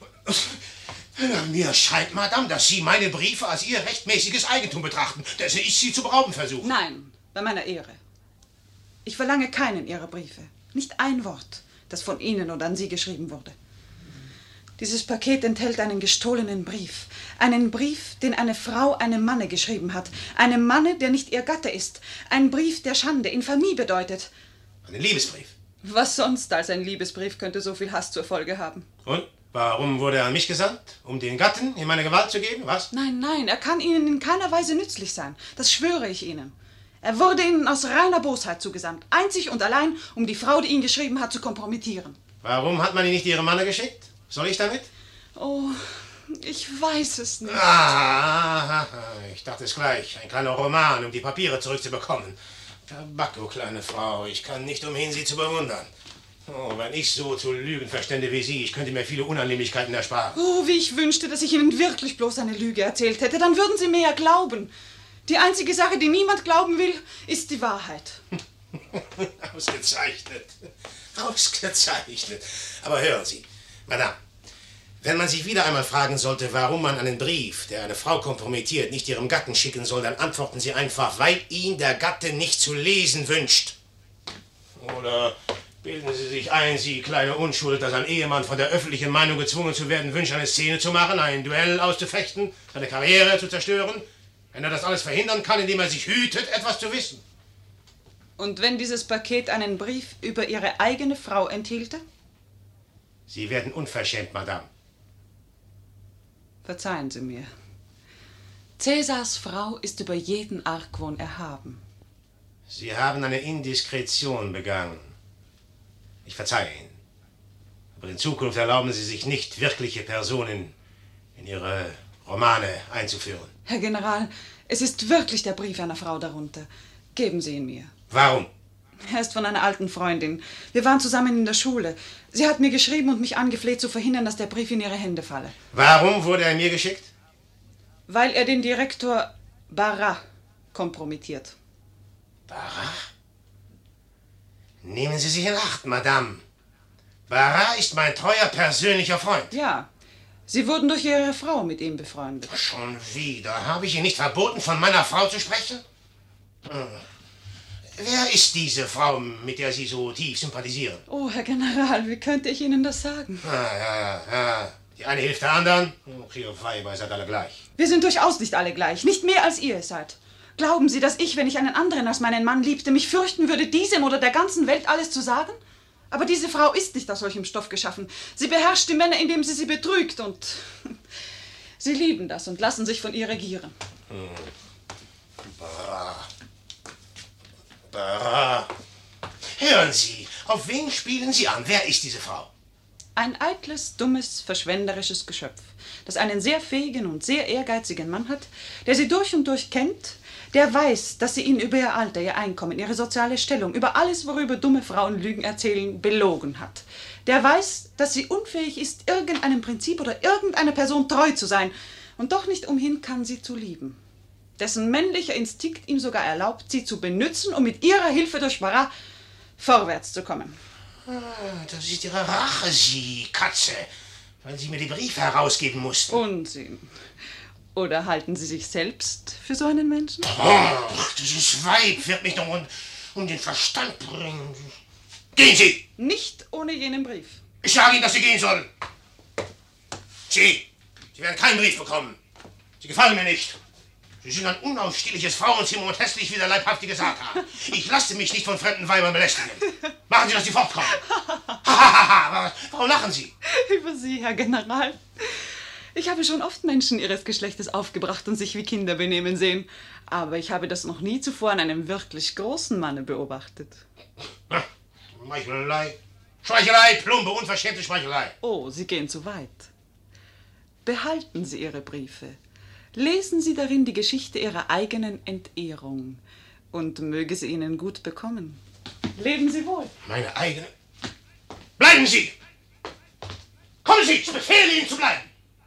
mir scheint, Madame, dass Sie meine Briefe als Ihr rechtmäßiges Eigentum betrachten, dass ich Sie zu berauben versuche. Nein, bei meiner Ehre. Ich verlange keinen Ihrer Briefe. Nicht ein Wort, das von Ihnen oder an Sie geschrieben wurde. Dieses Paket enthält einen gestohlenen Brief. Einen Brief, den eine Frau einem Manne geschrieben hat. Einem Manne, der nicht ihr Gatte ist. Ein Brief, der Schande, Infamie bedeutet. Einen Liebesbrief. Was sonst als ein Liebesbrief könnte so viel Hass zur Folge haben? Und? Warum wurde er an mich gesandt? Um den Gatten in meine Gewalt zu geben? Was? Nein, nein, er kann Ihnen in keiner Weise nützlich sein. Das schwöre ich Ihnen. Er wurde Ihnen aus reiner Bosheit zugesandt. Einzig und allein, um die Frau, die ihn geschrieben hat, zu kompromittieren. Warum hat man ihn nicht Ihrem Manne geschickt? Soll ich damit? Oh, ich weiß es nicht. Ah, ich dachte es gleich. Ein kleiner Roman, um die Papiere zurückzubekommen. Tabacco, kleine Frau, ich kann nicht umhin, Sie zu bewundern. Oh, wenn ich so zu lügen verstände wie Sie, ich könnte mir viele Unannehmlichkeiten ersparen. Oh, wie ich wünschte, dass ich Ihnen wirklich bloß eine Lüge erzählt hätte. Dann würden Sie mir ja glauben. Die einzige Sache, die niemand glauben will, ist die Wahrheit. Ausgezeichnet. Ausgezeichnet. Aber hören Sie, Madame, wenn man sich wieder einmal fragen sollte, warum man einen Brief, der eine Frau kompromittiert, nicht ihrem Gatten schicken soll, dann antworten Sie einfach, weil ihn der Gatte nicht zu lesen wünscht. Oder bilden Sie sich ein, Sie kleine Unschuld, dass ein Ehemann von der öffentlichen Meinung gezwungen zu werden wünscht, eine Szene zu machen, ein Duell auszufechten, seine Karriere zu zerstören, wenn er das alles verhindern kann, indem er sich hütet, etwas zu wissen. Und wenn dieses Paket einen Brief über Ihre eigene Frau enthielte? Sie werden unverschämt, Madame. Verzeihen Sie mir. Cäsars Frau ist über jeden Argwohn erhaben. Sie haben eine Indiskretion begangen. Ich verzeihe Ihnen. Aber in Zukunft erlauben Sie sich nicht, wirkliche Personen in Ihre Romane einzuführen. Herr General, es ist wirklich der Brief einer Frau darunter. Geben Sie ihn mir. Warum? Er ist von einer alten Freundin. Wir waren zusammen in der Schule. Sie hat mir geschrieben und mich angefleht, zu verhindern, dass der Brief in ihre Hände falle. Warum wurde er mir geschickt? Weil er den Direktor Barras kompromittiert. Barras? Nehmen Sie sich in Acht, Madame. Barras ist mein treuer persönlicher Freund. Ja, Sie wurden durch Ihre Frau mit ihm befreundet. Schon wieder. Habe ich Ihnen nicht verboten, von meiner Frau zu sprechen? Wer ist diese Frau, mit der Sie so tief sympathisieren? Oh, Herr General, wie könnte ich Ihnen das sagen? Ja. Die eine hilft der anderen. Ihr Weiber seid alle gleich. Wir sind durchaus nicht alle gleich. Nicht mehr als ihr es seid. Glauben Sie, dass ich, wenn ich einen anderen als meinen Mann liebte, mich fürchten würde, diesem oder der ganzen Welt alles zu sagen? Aber diese Frau ist nicht aus solchem Stoff geschaffen. Sie beherrscht die Männer, indem sie betrügt, und sie lieben das und lassen sich von ihr regieren. Bah. Hören Sie, auf wen spielen Sie an? Wer ist diese Frau? Ein eitles, dummes, verschwenderisches Geschöpf, das einen sehr fähigen und sehr ehrgeizigen Mann hat, der sie durch und durch kennt, der weiß, dass sie ihn über ihr Alter, ihr Einkommen, ihre soziale Stellung, über alles, worüber dumme Frauen Lügen erzählen, belogen hat. Der weiß, dass sie unfähig ist, irgendeinem Prinzip oder irgendeiner Person treu zu sein und doch nicht umhin kann, sie zu lieben. Dessen männlicher Instinkt ihm sogar erlaubt, sie zu benützen, um mit ihrer Hilfe durch Marat vorwärts zu kommen. Das ist Ihre Rache, Sie Katze, weil Sie mir die Briefe herausgeben mussten. Unsinn. Oder halten Sie sich selbst für so einen Menschen? Ach, dieses Weib wird mich doch um den Verstand bringen. Gehen Sie! Nicht ohne jenen Brief. Ich sage Ihnen, dass Sie gehen sollen. Sie werden keinen Brief bekommen. Sie gefallen mir nicht. Sie sind ein unausstehliches Frauenzimmer und hässlich wie der leibhaftige Satan. Ich lasse mich nicht von fremden Weibern belästigen. Machen Sie, dass Sie fortkommen. Aber warum lachen Sie? Über Sie, Herr General. Ich habe schon oft Menschen Ihres Geschlechtes aufgebracht und sich wie Kinder benehmen sehen. Aber ich habe das noch nie zuvor an einem wirklich großen Manne beobachtet. Schmeichelei. Schmeichelei, plumpe, unverschämte Schmeichelei. Oh, Sie gehen zu weit. Behalten Sie Ihre Briefe. Lesen Sie darin die Geschichte Ihrer eigenen Entehrung. Und möge sie Ihnen gut bekommen. Leben Sie wohl. Meine eigene... Bleiben Sie! Kommen Sie! Ich befehle Ihnen zu bleiben!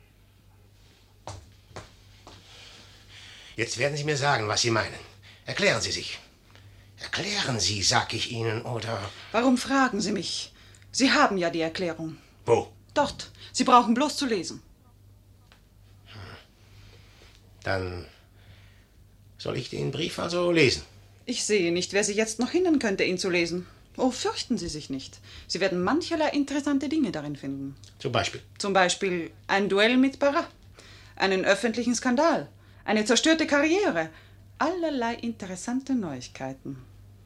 Jetzt werden Sie mir sagen, was Sie meinen. Erklären Sie sich. Erklären Sie, sag ich Ihnen, oder... Warum fragen Sie mich? Sie haben ja die Erklärung. Wo? Dort. Sie brauchen bloß zu lesen. Dann soll ich den Brief also lesen. Ich sehe nicht, wer Sie jetzt noch hindern könnte, ihn zu lesen. Oh, fürchten Sie sich nicht. Sie werden mancherlei interessante Dinge darin finden. Zum Beispiel? Zum Beispiel ein Duell mit Marat, einen öffentlichen Skandal, eine zerstörte Karriere, allerlei interessante Neuigkeiten.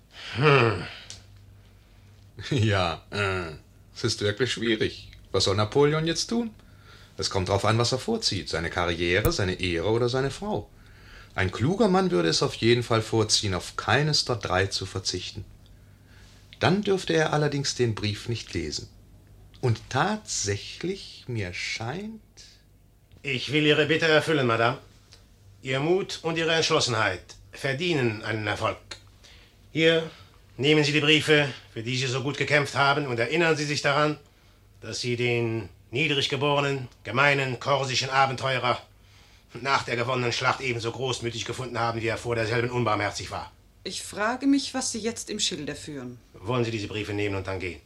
Ja, es ist wirklich schwierig. Was soll Napoleon jetzt tun? Es kommt darauf an, was er vorzieht. Seine Karriere, seine Ehre oder seine Frau. Ein kluger Mann würde es auf jeden Fall vorziehen, auf keines der drei zu verzichten. Dann dürfte er allerdings den Brief nicht lesen. Und tatsächlich, mir scheint... Ich will Ihre Bitte erfüllen, Madame. Ihr Mut und Ihre Entschlossenheit verdienen einen Erfolg. Hier, nehmen Sie die Briefe, für die Sie so gut gekämpft haben, und erinnern Sie sich daran, dass Sie den niedrig geborenen, gemeinen korsischen Abenteurer nach der gewonnenen Schlacht ebenso großmütig gefunden haben, wie er vor derselben unbarmherzig war. Ich frage mich, was Sie jetzt im Schilde führen. Wollen Sie diese Briefe nehmen und dann gehen?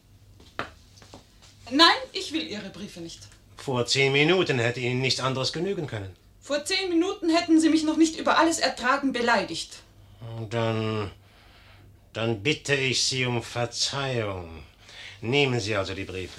Nein, ich will Ihre Briefe nicht. Vor 10 Minuten hätte Ihnen nichts anderes genügen können. Vor 10 Minuten hätten Sie mich noch nicht über alles ertragen beleidigt. Dann bitte ich Sie um Verzeihung. Nehmen Sie also die Briefe.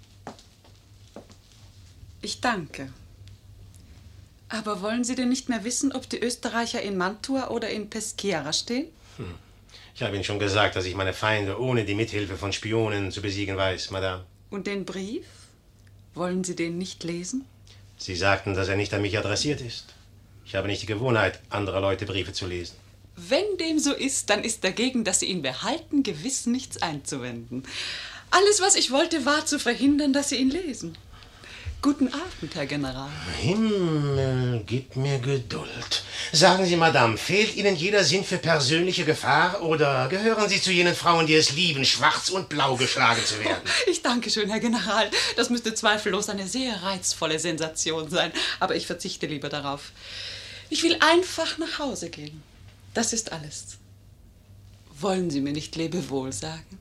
Ich danke. Aber wollen Sie denn nicht mehr wissen, ob die Österreicher in Mantua oder in Peschiera stehen? Ich habe Ihnen schon gesagt, dass ich meine Feinde ohne die Mithilfe von Spionen zu besiegen weiß, Madame. Und den Brief? Wollen Sie den nicht lesen? Sie sagten, dass er nicht an mich adressiert ist. Ich habe nicht die Gewohnheit, anderer Leute Briefe zu lesen. Wenn dem so ist, dann ist dagegen, dass Sie ihn behalten, gewiss nichts einzuwenden. Alles, was ich wollte, war zu verhindern, dass Sie ihn lesen. Guten Abend, Herr General. Himmel, gib mir Geduld. Sagen Sie, Madame, fehlt Ihnen jeder Sinn für persönliche Gefahr oder gehören Sie zu jenen Frauen, die es lieben, schwarz und blau geschlagen zu werden? Ich danke schön, Herr General. Das müsste zweifellos eine sehr reizvolle Sensation sein, aber ich verzichte lieber darauf. Ich will einfach nach Hause gehen. Das ist alles. Wollen Sie mir nicht Lebewohl sagen?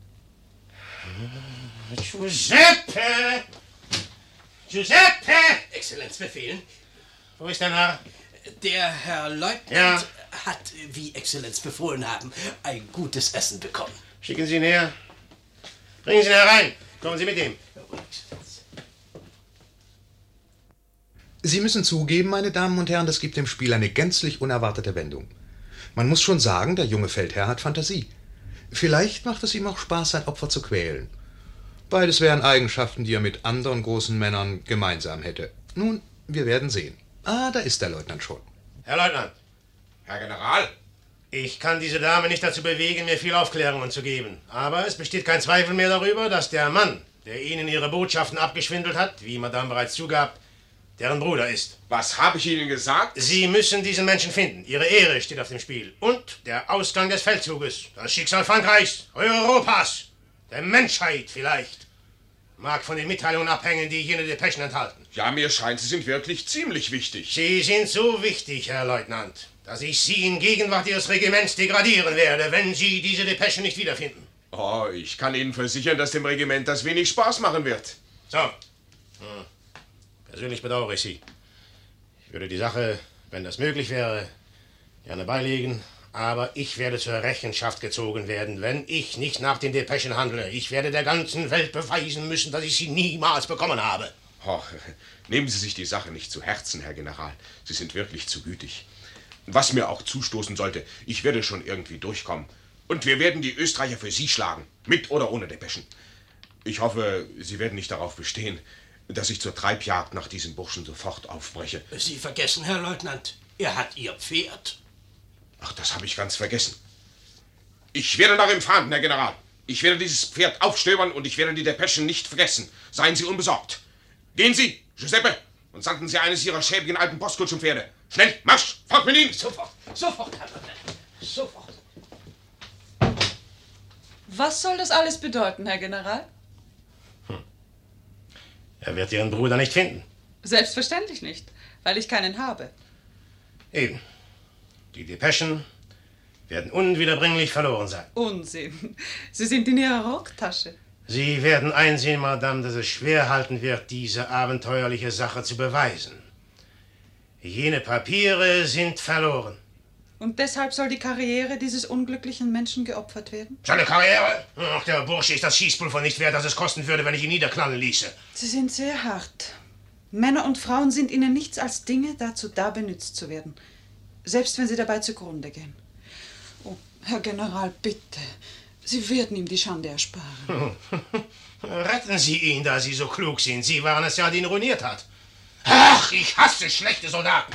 Giuseppe! Giuseppe! Exzellenz befehlen. Wo ist der Narr? Der Herr Leutnant Ja. hat, wie Exzellenz befohlen haben, ein gutes Essen bekommen. Schicken Sie ihn her. Bringen Sie ihn herein. Kommen Sie mit ihm. Sie müssen zugeben, meine Damen und Herren, das gibt dem Spiel eine gänzlich unerwartete Wendung. Man muss schon sagen, der junge Feldherr hat Fantasie. Vielleicht macht es ihm auch Spaß, sein Opfer zu quälen. Beides wären Eigenschaften, die er mit anderen großen Männern gemeinsam hätte. Nun, wir werden sehen. Ah, da ist der Leutnant schon. Herr Leutnant. Herr General. Ich kann diese Dame nicht dazu bewegen, mir viel Aufklärungen zu geben. Aber es besteht kein Zweifel mehr darüber, dass der Mann, der Ihnen Ihre Botschaften abgeschwindelt hat, wie Madame bereits zugab, deren Bruder ist. Was habe ich Ihnen gesagt? Sie müssen diesen Menschen finden. Ihre Ehre steht auf dem Spiel. Und der Ausgang des Feldzuges. Das Schicksal Frankreichs, Europas, der Menschheit vielleicht. Mag von den Mitteilungen abhängen, die jene Depeschen enthalten. Ja, mir scheint, Sie sind wirklich ziemlich wichtig. Sie sind so wichtig, Herr Leutnant, dass ich Sie in Gegenwart Ihres Regiments degradieren werde, wenn Sie diese Depeschen nicht wiederfinden. Oh, ich kann Ihnen versichern, dass dem Regiment das wenig Spaß machen wird. So. Persönlich bedauere ich Sie. Ich würde die Sache, wenn das möglich wäre, gerne beilegen. Aber ich werde zur Rechenschaft gezogen werden, wenn ich nicht nach den Depeschen handle. Ich werde der ganzen Welt beweisen müssen, dass ich sie niemals bekommen habe. Oh, nehmen Sie sich die Sache nicht zu Herzen, Herr General. Sie sind wirklich zu gütig. Was mir auch zustoßen sollte, ich werde schon irgendwie durchkommen. Und wir werden die Österreicher für Sie schlagen, mit oder ohne Depeschen. Ich hoffe, Sie werden nicht darauf bestehen, dass ich zur Treibjagd nach diesem Burschen sofort aufbreche. Sie vergessen, Herr Leutnant, er hat Ihr Pferd. Ach, das habe ich ganz vergessen. Ich werde nach ihm fahren, Herr General. Ich werde dieses Pferd aufstöbern und ich werde die Depeschen nicht vergessen. Seien Sie unbesorgt. Gehen Sie, Giuseppe, und sanden Sie eines Ihrer schäbigen alten Postkutschenpferde. Schnell, Marsch, fort mit ihm! Sofort, sofort, Herr Leutnant, sofort. Was soll das alles bedeuten, Herr General? Er wird Ihren Bruder nicht finden. Selbstverständlich nicht, weil ich keinen habe. Eben. Die Depeschen werden unwiederbringlich verloren sein. Unsinn. Sie sind in Ihrer Rocktasche. Sie werden einsehen, Madame, dass es schwer halten wird, diese abenteuerliche Sache zu beweisen. Jene Papiere sind verloren. Und deshalb soll die Karriere dieses unglücklichen Menschen geopfert werden? Seine Karriere? Ach, der Bursche ist das Schießpulver nicht wert, das es kosten würde, wenn ich ihn niederknallen ließe. Sie sind sehr hart. Männer und Frauen sind Ihnen nichts als Dinge dazu da, benützt zu werden. Selbst wenn Sie dabei zugrunde gehen. Oh, Herr General, bitte. Sie werden ihm die Schande ersparen. Retten Sie ihn, da Sie so klug sind. Sie waren es ja, die ihn ruiniert hat. Ach, ich hasse schlechte Soldaten.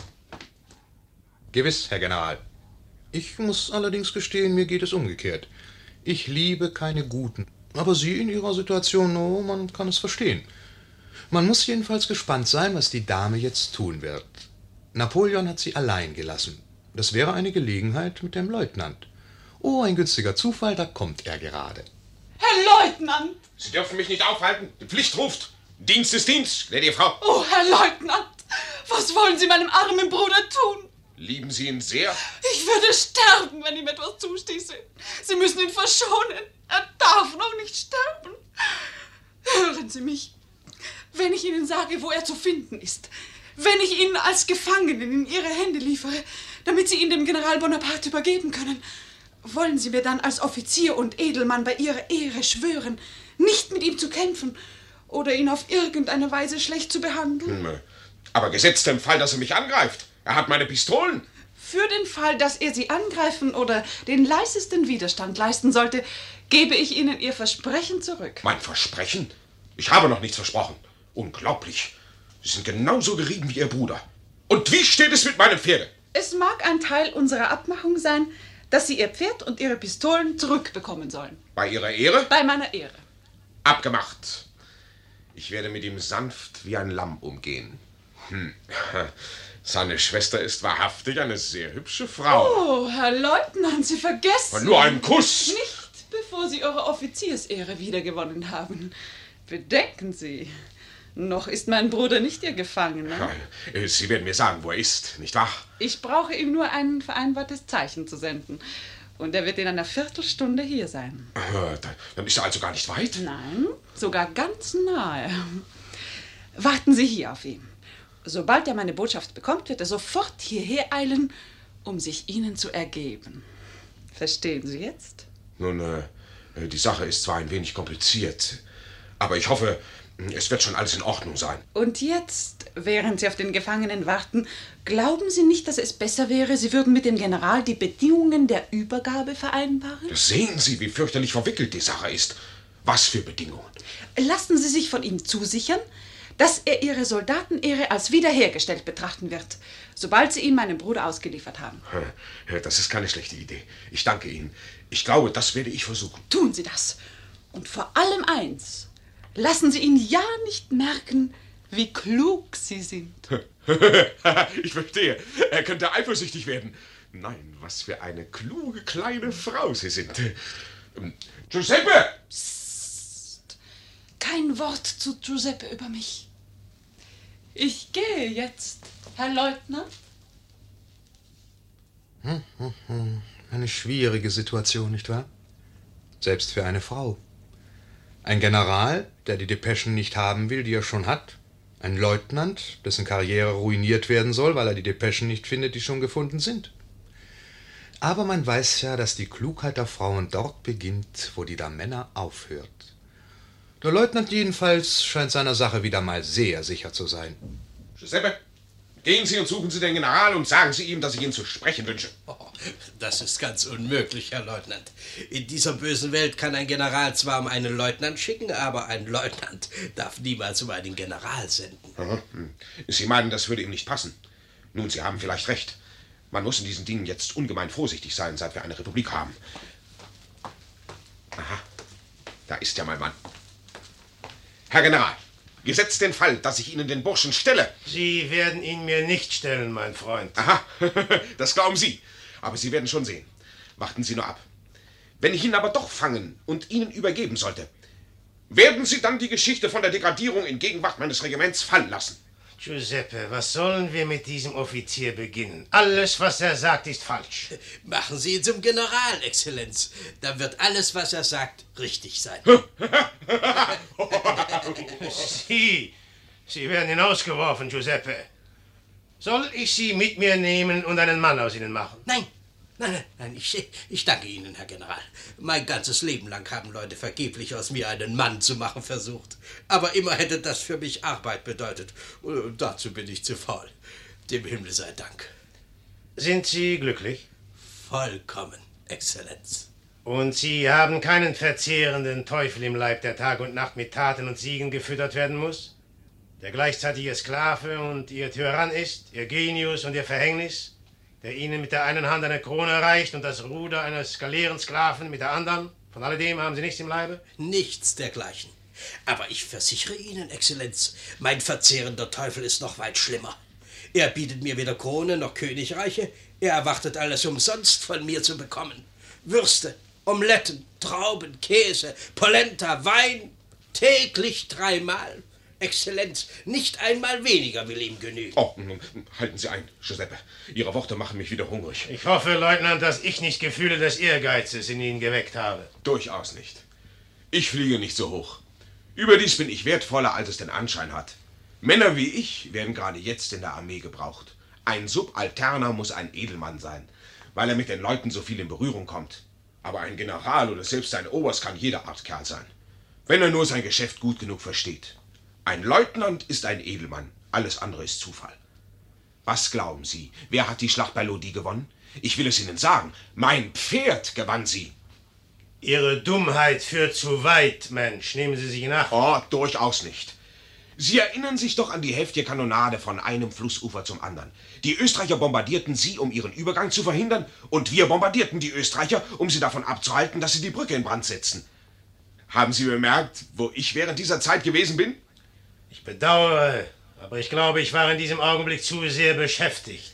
Gewiss, Herr General. Ich muss allerdings gestehen, mir geht es umgekehrt. Ich liebe keine Guten. Aber Sie in Ihrer Situation, oh, man kann es verstehen. Man muss jedenfalls gespannt sein, was die Dame jetzt tun wird. Napoleon hat sie allein gelassen. Das wäre eine Gelegenheit mit dem Leutnant. Oh, ein günstiger Zufall, da kommt er gerade. Herr Leutnant! Sie dürfen mich nicht aufhalten. Die Pflicht ruft. Dienst ist Dienst, gnädige Frau. Oh, Herr Leutnant! Was wollen Sie meinem armen Bruder tun? Lieben Sie ihn sehr? Ich würde sterben, wenn ihm etwas zustieße. Sie müssen ihn verschonen. Er darf noch nicht sterben. Hören Sie mich. Wenn ich Ihnen sage, wo er zu finden ist, wenn ich ihn als Gefangenen in Ihre Hände liefere, damit Sie ihn dem General Bonaparte übergeben können, wollen Sie mir dann als Offizier und Edelmann bei Ihrer Ehre schwören, nicht mit ihm zu kämpfen oder ihn auf irgendeine Weise schlecht zu behandeln? Aber gesetzt im Fall, dass er mich angreift. Er hat meine Pistolen. Für den Fall, dass er Sie angreifen oder den leisesten Widerstand leisten sollte, gebe ich Ihnen Ihr Versprechen zurück. Mein Versprechen? Ich habe noch nichts versprochen. Unglaublich. Sie sind genauso gerieben wie Ihr Bruder. Und wie steht es mit meinem Pferde? Es mag ein Teil unserer Abmachung sein, dass Sie Ihr Pferd und Ihre Pistolen zurückbekommen sollen. Bei Ihrer Ehre? Bei meiner Ehre. Abgemacht. Ich werde mit ihm sanft wie ein Lamm umgehen. Seine Schwester ist wahrhaftig eine sehr hübsche Frau. Oh, Herr Leutnant, Sie vergessen... Und nur einen Kuss! Nicht, bevor Sie Ihre Offiziersehre wiedergewonnen haben. Bedenken Sie, noch ist mein Bruder nicht Ihr Gefangener. Sie werden mir sagen, wo er ist, nicht wahr? Ich brauche ihm nur ein vereinbartes Zeichen zu senden. Und er wird in einer Viertelstunde hier sein. Dann ist er also gar nicht weit? Nein, sogar ganz nahe. Warten Sie hier auf ihn. Sobald er meine Botschaft bekommt, wird er sofort hierher eilen, um sich Ihnen zu ergeben. Verstehen Sie jetzt? Nun, die Sache ist zwar ein wenig kompliziert, aber ich hoffe, Es wird schon alles in Ordnung sein. Und jetzt, während Sie auf den Gefangenen warten, glauben Sie nicht, dass es besser wäre, Sie würden mit dem General die Bedingungen der Übergabe vereinbaren? Sehen Sie, wie fürchterlich verwickelt die Sache ist. Was für Bedingungen? Lassen Sie sich von ihm zusichern, dass er Ihre Soldatenehre als wiederhergestellt betrachten wird, sobald Sie ihn meinem Bruder ausgeliefert haben. Das ist keine schlechte Idee. Ich danke Ihnen. Ich glaube, das werde ich versuchen. Tun Sie das. Und vor allem eins: Lassen Sie ihn ja nicht merken, wie klug Sie sind. Ich verstehe. Er könnte eifersüchtig werden. Nein, was für eine kluge kleine Frau Sie sind. Giuseppe! Psst. Kein Wort zu Giuseppe über mich. Ich gehe jetzt, Herr Leutnant. Eine schwierige Situation, nicht wahr? Selbst für eine Frau. Ein General, der die Depeschen nicht haben will, die er schon hat. Ein Leutnant, dessen Karriere ruiniert werden soll, weil er die Depeschen nicht findet, die schon gefunden sind. Aber man weiß ja, dass die Klugheit der Frauen dort beginnt, wo die der Männer aufhört. Der Leutnant jedenfalls scheint seiner Sache wieder mal sehr sicher zu sein. Giuseppe, gehen Sie und suchen Sie den General und sagen Sie ihm, dass ich ihn zu sprechen wünsche. Oh, das ist ganz unmöglich, Herr Leutnant. In dieser bösen Welt kann ein General zwar um einen Leutnant schicken, aber ein Leutnant darf niemals um einen General senden. Sie meinen, das würde ihm nicht passen? Nun, Sie haben vielleicht recht. Man muss in diesen Dingen jetzt ungemein vorsichtig sein, seit wir eine Republik haben. Aha, da ist ja mein Mann. Herr General, gesetzt den Fall, dass ich Ihnen den Burschen stelle. Sie werden ihn mir nicht stellen, mein Freund. Aha, das glauben Sie. Aber Sie werden schon sehen. Warten Sie nur ab. Wenn ich ihn aber doch fangen und Ihnen übergeben sollte, werden Sie dann die Geschichte von der Degradierung in Gegenwart meines Regiments fallen lassen? Giuseppe, was sollen wir mit diesem Offizier beginnen? Alles, was er sagt, ist falsch. Machen Sie ihn zum General, Exzellenz. Dann wird alles, was er sagt, richtig sein. Sie werden hinausgeworfen, Giuseppe. Soll ich Sie mit mir nehmen und einen Mann aus Ihnen machen? Nein, ich danke Ihnen, Herr General. Mein ganzes Leben lang haben Leute vergeblich aus mir einen Mann zu machen versucht. Aber immer hätte das für mich Arbeit bedeutet. Und dazu bin ich zu faul. Dem Himmel sei Dank. Sind Sie glücklich? Vollkommen, Exzellenz. Und Sie haben keinen verzehrenden Teufel im Leib, der Tag und Nacht mit Taten und Siegen gefüttert werden muss? Der gleichzeitig Ihr Sklave und Ihr Tyrann ist, Ihr Genius und Ihr Verhängnis? Der Ihnen mit der einen Hand eine Krone reicht und das Ruder eines Galeerensklaven mit der anderen? Von alledem haben Sie nichts im Leibe? Nichts dergleichen. Aber ich versichere Ihnen, Exzellenz, mein verzehrender Teufel ist noch weit schlimmer. Er bietet mir weder Krone noch Königreiche. Er erwartet alles umsonst von mir zu bekommen. Würste, Omeletten, Trauben, Käse, Polenta, Wein, täglich 3-mal. Exzellenz, nicht einmal weniger will ihm genügen. Oh, halten Sie ein, Giuseppe. Ihre Worte machen mich wieder hungrig. Ich hoffe, Leutnant, dass ich nicht Gefühle des Ehrgeizes in Ihnen geweckt habe. Durchaus nicht. Ich fliege nicht so hoch. Überdies bin ich wertvoller, als es den Anschein hat. Männer wie ich werden gerade jetzt in der Armee gebraucht. Ein Subalterner muss ein Edelmann sein, weil er mit den Leuten so viel in Berührung kommt. Aber ein General oder selbst ein Oberst kann jeder Art Kerl sein, wenn er nur sein Geschäft gut genug versteht. Ein Leutnant ist ein Edelmann, alles andere ist Zufall. Was glauben Sie, wer hat die Schlacht bei Lodi gewonnen? Ich will es Ihnen sagen, mein Pferd gewann sie. Ihre Dummheit führt zu weit, Mensch. Nehmen Sie sich in Acht. Oh, durchaus nicht. Sie erinnern sich doch an die heftige Kanonade von einem Flussufer zum anderen. Die Österreicher bombardierten sie, um ihren Übergang zu verhindern, und wir bombardierten die Österreicher, um sie davon abzuhalten, dass sie die Brücke in Brand setzen. Haben Sie bemerkt, wo ich während dieser Zeit gewesen bin? Ich bedauere, aber ich glaube, ich war in diesem Augenblick zu sehr beschäftigt.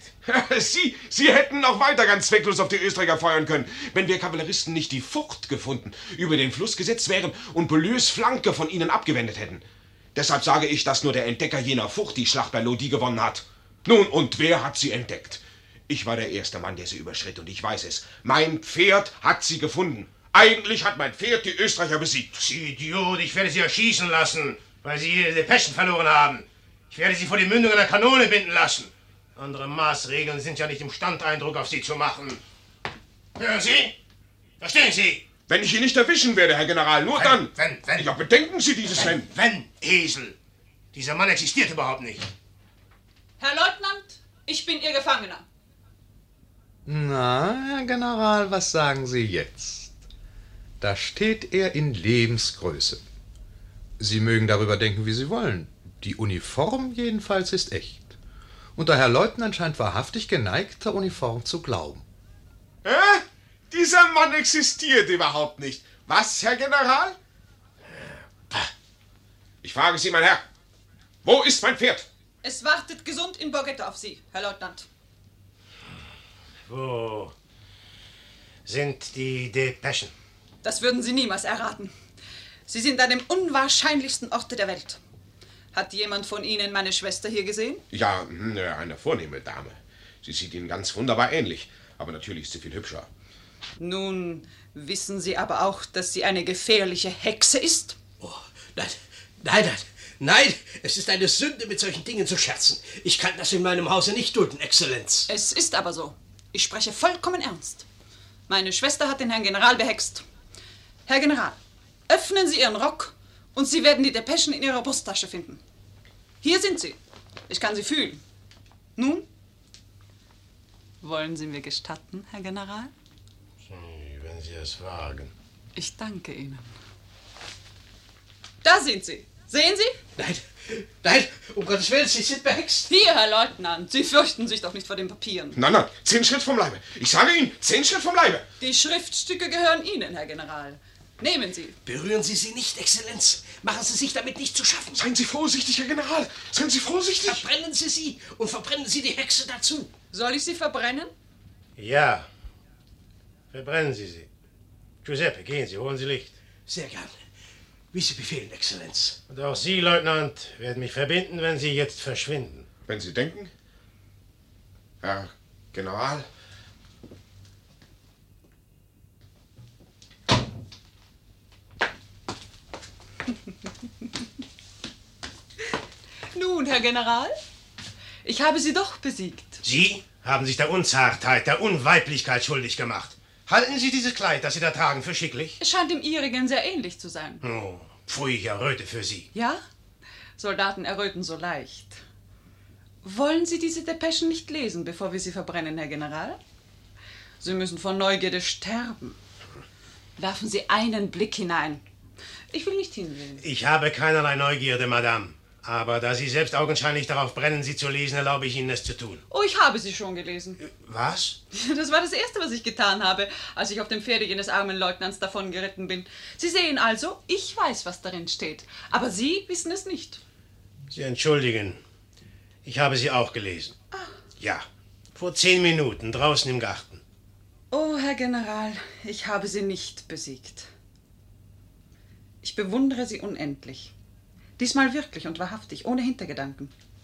Sie hätten auch weiter ganz zwecklos auf die Österreicher feuern können, wenn wir Kavalleristen nicht die Furcht gefunden, über den Fluss gesetzt wären und Beaulieus Flanke von ihnen abgewendet hätten. Deshalb sage ich, dass nur der Entdecker jener Furcht die Schlacht bei Lodi gewonnen hat. Nun, und wer hat sie entdeckt? Ich war der erste Mann, der sie überschritt, und ich weiß es. Mein Pferd hat sie gefunden. Eigentlich hat mein Pferd die Österreicher besiegt. Sie Idiot, ich werde Sie erschießen lassen, weil Sie Ihre Depeschen verloren haben. Ich werde Sie vor die Mündung einer Kanone binden lassen. Andere Maßregeln sind ja nicht imstand, Eindruck auf Sie zu machen. Hören Sie? Verstehen Sie? Wenn ich ihn nicht erwischen werde, Herr General, nur dann. Wenn. Ja, bedenken Sie dieses Wenn. Wenn, Esel. Dieser Mann existiert überhaupt nicht. Herr Leutnant, ich bin Ihr Gefangener. Na, Herr General, was sagen Sie jetzt? Da steht er in Lebensgröße. Sie mögen darüber denken, wie Sie wollen. Die Uniform jedenfalls ist echt. Und der Herr Leutnant scheint wahrhaftig geneigt, der Uniform zu glauben. Dieser Mann existiert überhaupt nicht. Was, Herr General? Ich frage Sie, mein Herr, wo ist mein Pferd? Es wartet gesund in Borgetta auf Sie, Herr Leutnant. Wo sind die Depeschen? Das würden Sie niemals erraten. Sie sind an dem unwahrscheinlichsten Orte der Welt. Hat jemand von Ihnen meine Schwester hier gesehen? Ja, eine vornehme Dame. Sie sieht Ihnen ganz wunderbar ähnlich, aber natürlich ist sie viel hübscher. Nun, wissen Sie aber auch, dass sie eine gefährliche Hexe ist? Oh, nein, es ist eine Sünde, mit solchen Dingen zu scherzen. Ich kann das in meinem Hause nicht dulden, Exzellenz. Es ist aber so. Ich spreche vollkommen ernst. Meine Schwester hat den Herrn General behext. Herr General, öffnen Sie Ihren Rock und Sie werden die Depeschen in Ihrer Brusttasche finden. Hier sind sie. Ich kann sie fühlen. Nun? Wollen Sie mir gestatten, Herr General? Wenn Sie es wagen. Ich danke Ihnen. Da sind Sie. Sehen Sie? Nein, um Gottes Willen, Sie sind behext. Hier, Herr Leutnant. Sie fürchten sich doch nicht vor den Papieren. Nein, 10 Schritt vom Leibe. Ich sage Ihnen, 10 Schritt vom Leibe. Die Schriftstücke gehören Ihnen, Herr General. Nehmen Sie. Berühren Sie sie nicht, Exzellenz. Machen Sie sich damit nicht zu schaffen. Seien Sie vorsichtig, Herr General. Seien Sie vorsichtig. Verbrennen Sie sie und verbrennen Sie die Hexe dazu. Soll ich sie verbrennen? Ja. Verbrennen Sie sie. Giuseppe, gehen Sie, holen Sie Licht. Sehr gern. Wie Sie befehlen, Exzellenz. Und auch Sie, Leutnant, werden mich verbinden, wenn Sie jetzt verschwinden. Wenn Sie denken, Herr General. Nun, Herr General, ich habe Sie doch besiegt. Sie haben sich der Unzartheit, der Unweiblichkeit schuldig gemacht. Halten Sie dieses Kleid, das Sie da tragen, für schicklich? Es scheint dem Ihrigen sehr ähnlich zu sein. Oh, pfui, ich erröte für Sie. Ja? Soldaten erröten so leicht. Wollen Sie diese Depeschen nicht lesen, bevor wir sie verbrennen, Herr General? Sie müssen vor Neugierde sterben. Werfen Sie einen Blick hinein. Ich will nicht hinsehen. Ich habe keinerlei Neugierde, Madame. Aber da Sie selbst augenscheinlich darauf brennen, sie zu lesen, erlaube ich Ihnen, es zu tun. Oh, ich habe sie schon gelesen. Was? Das war das Erste, was ich getan habe, als ich auf dem Pferde jenes armen Leutnants davon geritten bin. Sie sehen also, ich weiß, was darin steht. Aber Sie wissen es nicht. Sie entschuldigen. Ich habe sie auch gelesen. Ja, vor 10 Minuten, draußen im Garten. Oh, Herr General, ich habe Sie nicht besiegt. Ich bewundere Sie unendlich. Diesmal wirklich und wahrhaftig, ohne Hintergedanken.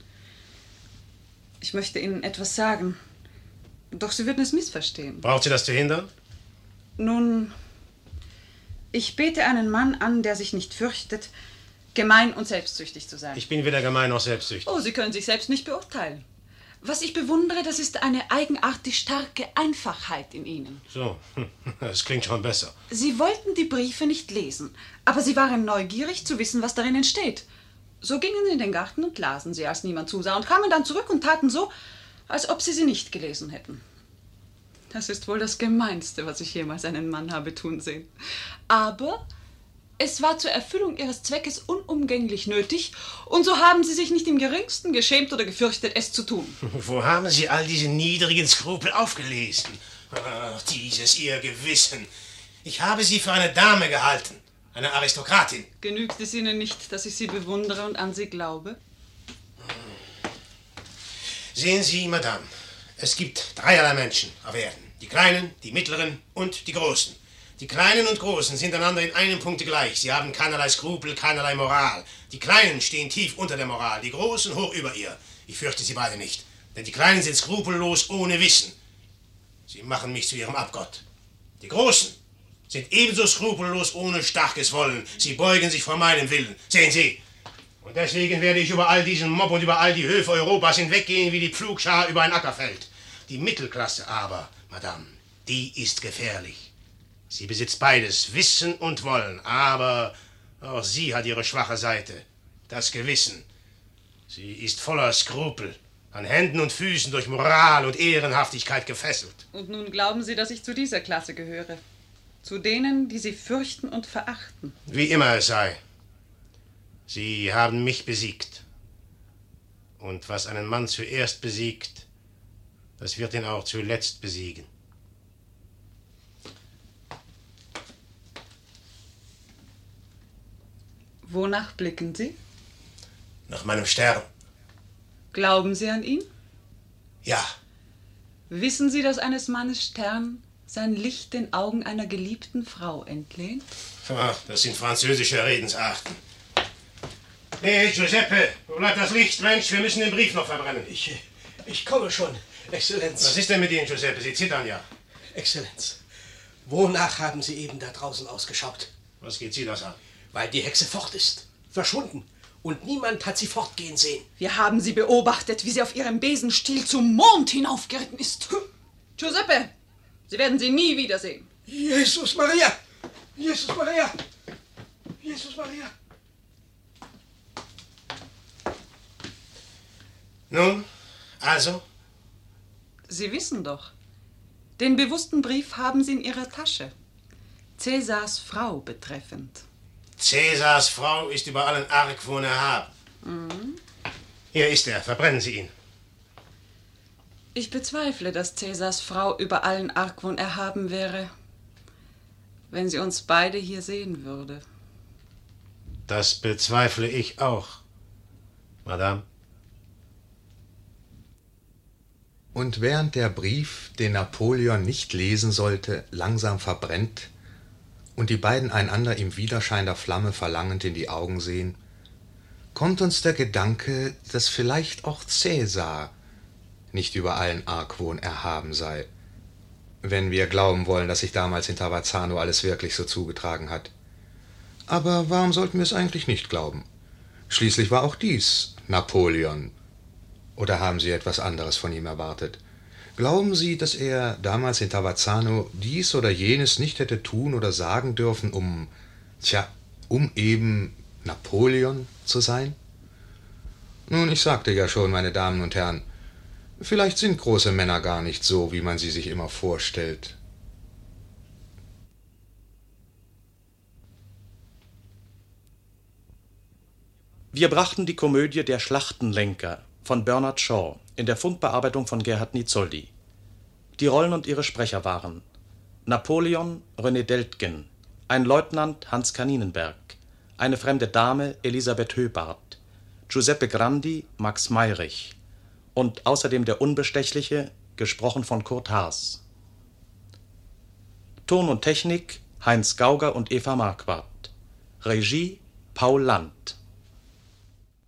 Ich möchte Ihnen etwas sagen, doch Sie würden es missverstehen. Braucht sie das zu hindern? Nun, ich bete einen Mann an, der sich nicht fürchtet, gemein und selbstsüchtig zu sein. Ich bin weder gemein noch selbstsüchtig. Oh, Sie können sich selbst nicht beurteilen. Was ich bewundere, das ist eine eigenartig starke Einfachheit in Ihnen. So, das klingt schon besser. Sie wollten die Briefe nicht lesen, aber Sie waren neugierig zu wissen, was darin steht. So gingen Sie in den Garten und lasen sie, als niemand zusah, und kamen dann zurück und taten so, als ob Sie sie nicht gelesen hätten. Das ist wohl das Gemeinste, was ich jemals einen Mann habe tun sehen. Aber es war zur Erfüllung Ihres Zweckes unumgänglich nötig, und so haben Sie sich nicht im Geringsten geschämt oder gefürchtet, es zu tun. Wo haben Sie all diese niedrigen Skrupel aufgelesen? Ach, dieses Ihr Gewissen. Ich habe Sie für eine Dame gehalten, eine Aristokratin. Genügt es Ihnen nicht, dass ich Sie bewundere und an Sie glaube? Sehen Sie, Madame, es gibt dreierlei Menschen auf Erden. Die Kleinen, die Mittleren und die Großen. Die Kleinen und Großen sind einander in einem Punkt gleich. Sie haben keinerlei Skrupel, keinerlei Moral. Die Kleinen stehen tief unter der Moral, die Großen hoch über ihr. Ich fürchte sie beide nicht, denn die Kleinen sind skrupellos ohne Wissen. Sie machen mich zu ihrem Abgott. Die Großen sind ebenso skrupellos ohne starkes Wollen. Sie beugen sich vor meinem Willen. Sehen Sie. Und deswegen werde ich über all diesen Mob und über all die Höfe Europas hinweggehen wie die Pflugschar über ein Ackerfeld. Die Mittelklasse aber, Madame, die ist gefährlich. Sie besitzt beides, Wissen und Wollen, aber auch sie hat ihre schwache Seite, das Gewissen. Sie ist voller Skrupel, an Händen und Füßen durch Moral und Ehrenhaftigkeit gefesselt. Und nun glauben Sie, dass ich zu dieser Klasse gehöre? Zu denen, die Sie fürchten und verachten? Wie immer es sei. Sie haben mich besiegt. Und was einen Mann zuerst besiegt, das wird ihn auch zuletzt besiegen. Wonach blicken Sie? Nach meinem Stern. Glauben Sie an ihn? Ja. Wissen Sie, dass eines Mannes Stern sein Licht den Augen einer geliebten Frau entlehnt? Ach, das sind französische Redensarten. Hey, Giuseppe, wo bleibt das Licht? Mensch, wir müssen den Brief noch verbrennen. Ich komme schon, Exzellenz. Was ist denn mit Ihnen, Giuseppe? Sie zittern ja. Exzellenz, wonach haben Sie eben da draußen ausgeschaut? Was geht Sie das an? Weil die Hexe fort ist, verschwunden. Und niemand hat sie fortgehen sehen. Wir haben sie beobachtet, wie sie auf ihrem Besenstiel zum Mond hinaufgeritten ist. Giuseppe, Sie werden sie nie wiedersehen. Jesus Maria! Jesus Maria! Jesus Maria! Nun, also? Sie wissen doch, den bewussten Brief haben Sie in Ihrer Tasche. Cäsars Frau betreffend. Cäsars Frau ist über allen Argwohn erhaben. Hier ist er, verbrennen Sie ihn. Ich bezweifle, dass Cäsars Frau über allen Argwohn erhaben wäre, wenn sie uns beide hier sehen würde. Das bezweifle ich auch, Madame. Und während der Brief, den Napoleon nicht lesen sollte, langsam verbrennt und die beiden einander im Widerschein der Flamme verlangend in die Augen sehen, kommt uns der Gedanke, dass vielleicht auch Cäsar nicht über allen Argwohn erhaben sei, wenn wir glauben wollen, dass sich damals in Tavazzano alles wirklich so zugetragen hat. Aber warum sollten wir es eigentlich nicht glauben? Schließlich war auch dies Napoleon. Oder haben Sie etwas anderes von ihm erwartet? Glauben Sie, dass er damals in Tavazzano dies oder jenes nicht hätte tun oder sagen dürfen, um eben Napoleon zu sein? Nun, ich sagte ja schon, meine Damen und Herren, vielleicht sind große Männer gar nicht so, wie man sie sich immer vorstellt. Wir brachten die Komödie Der Schlachtenlenker von Bernard Shaw in der Fundbearbeitung von Gerhard Nizzoldi. Die Rollen und ihre Sprecher waren Napoleon René Deltgen, ein Leutnant Hans Kaninenberg, eine fremde Dame Elisabeth Höbart, Giuseppe Grandi Max Meyrich und außerdem der Unbestechliche, gesprochen von Kurt Haas. Ton und Technik Heinz Gauger und Eva Marquardt. Regie Paul Land.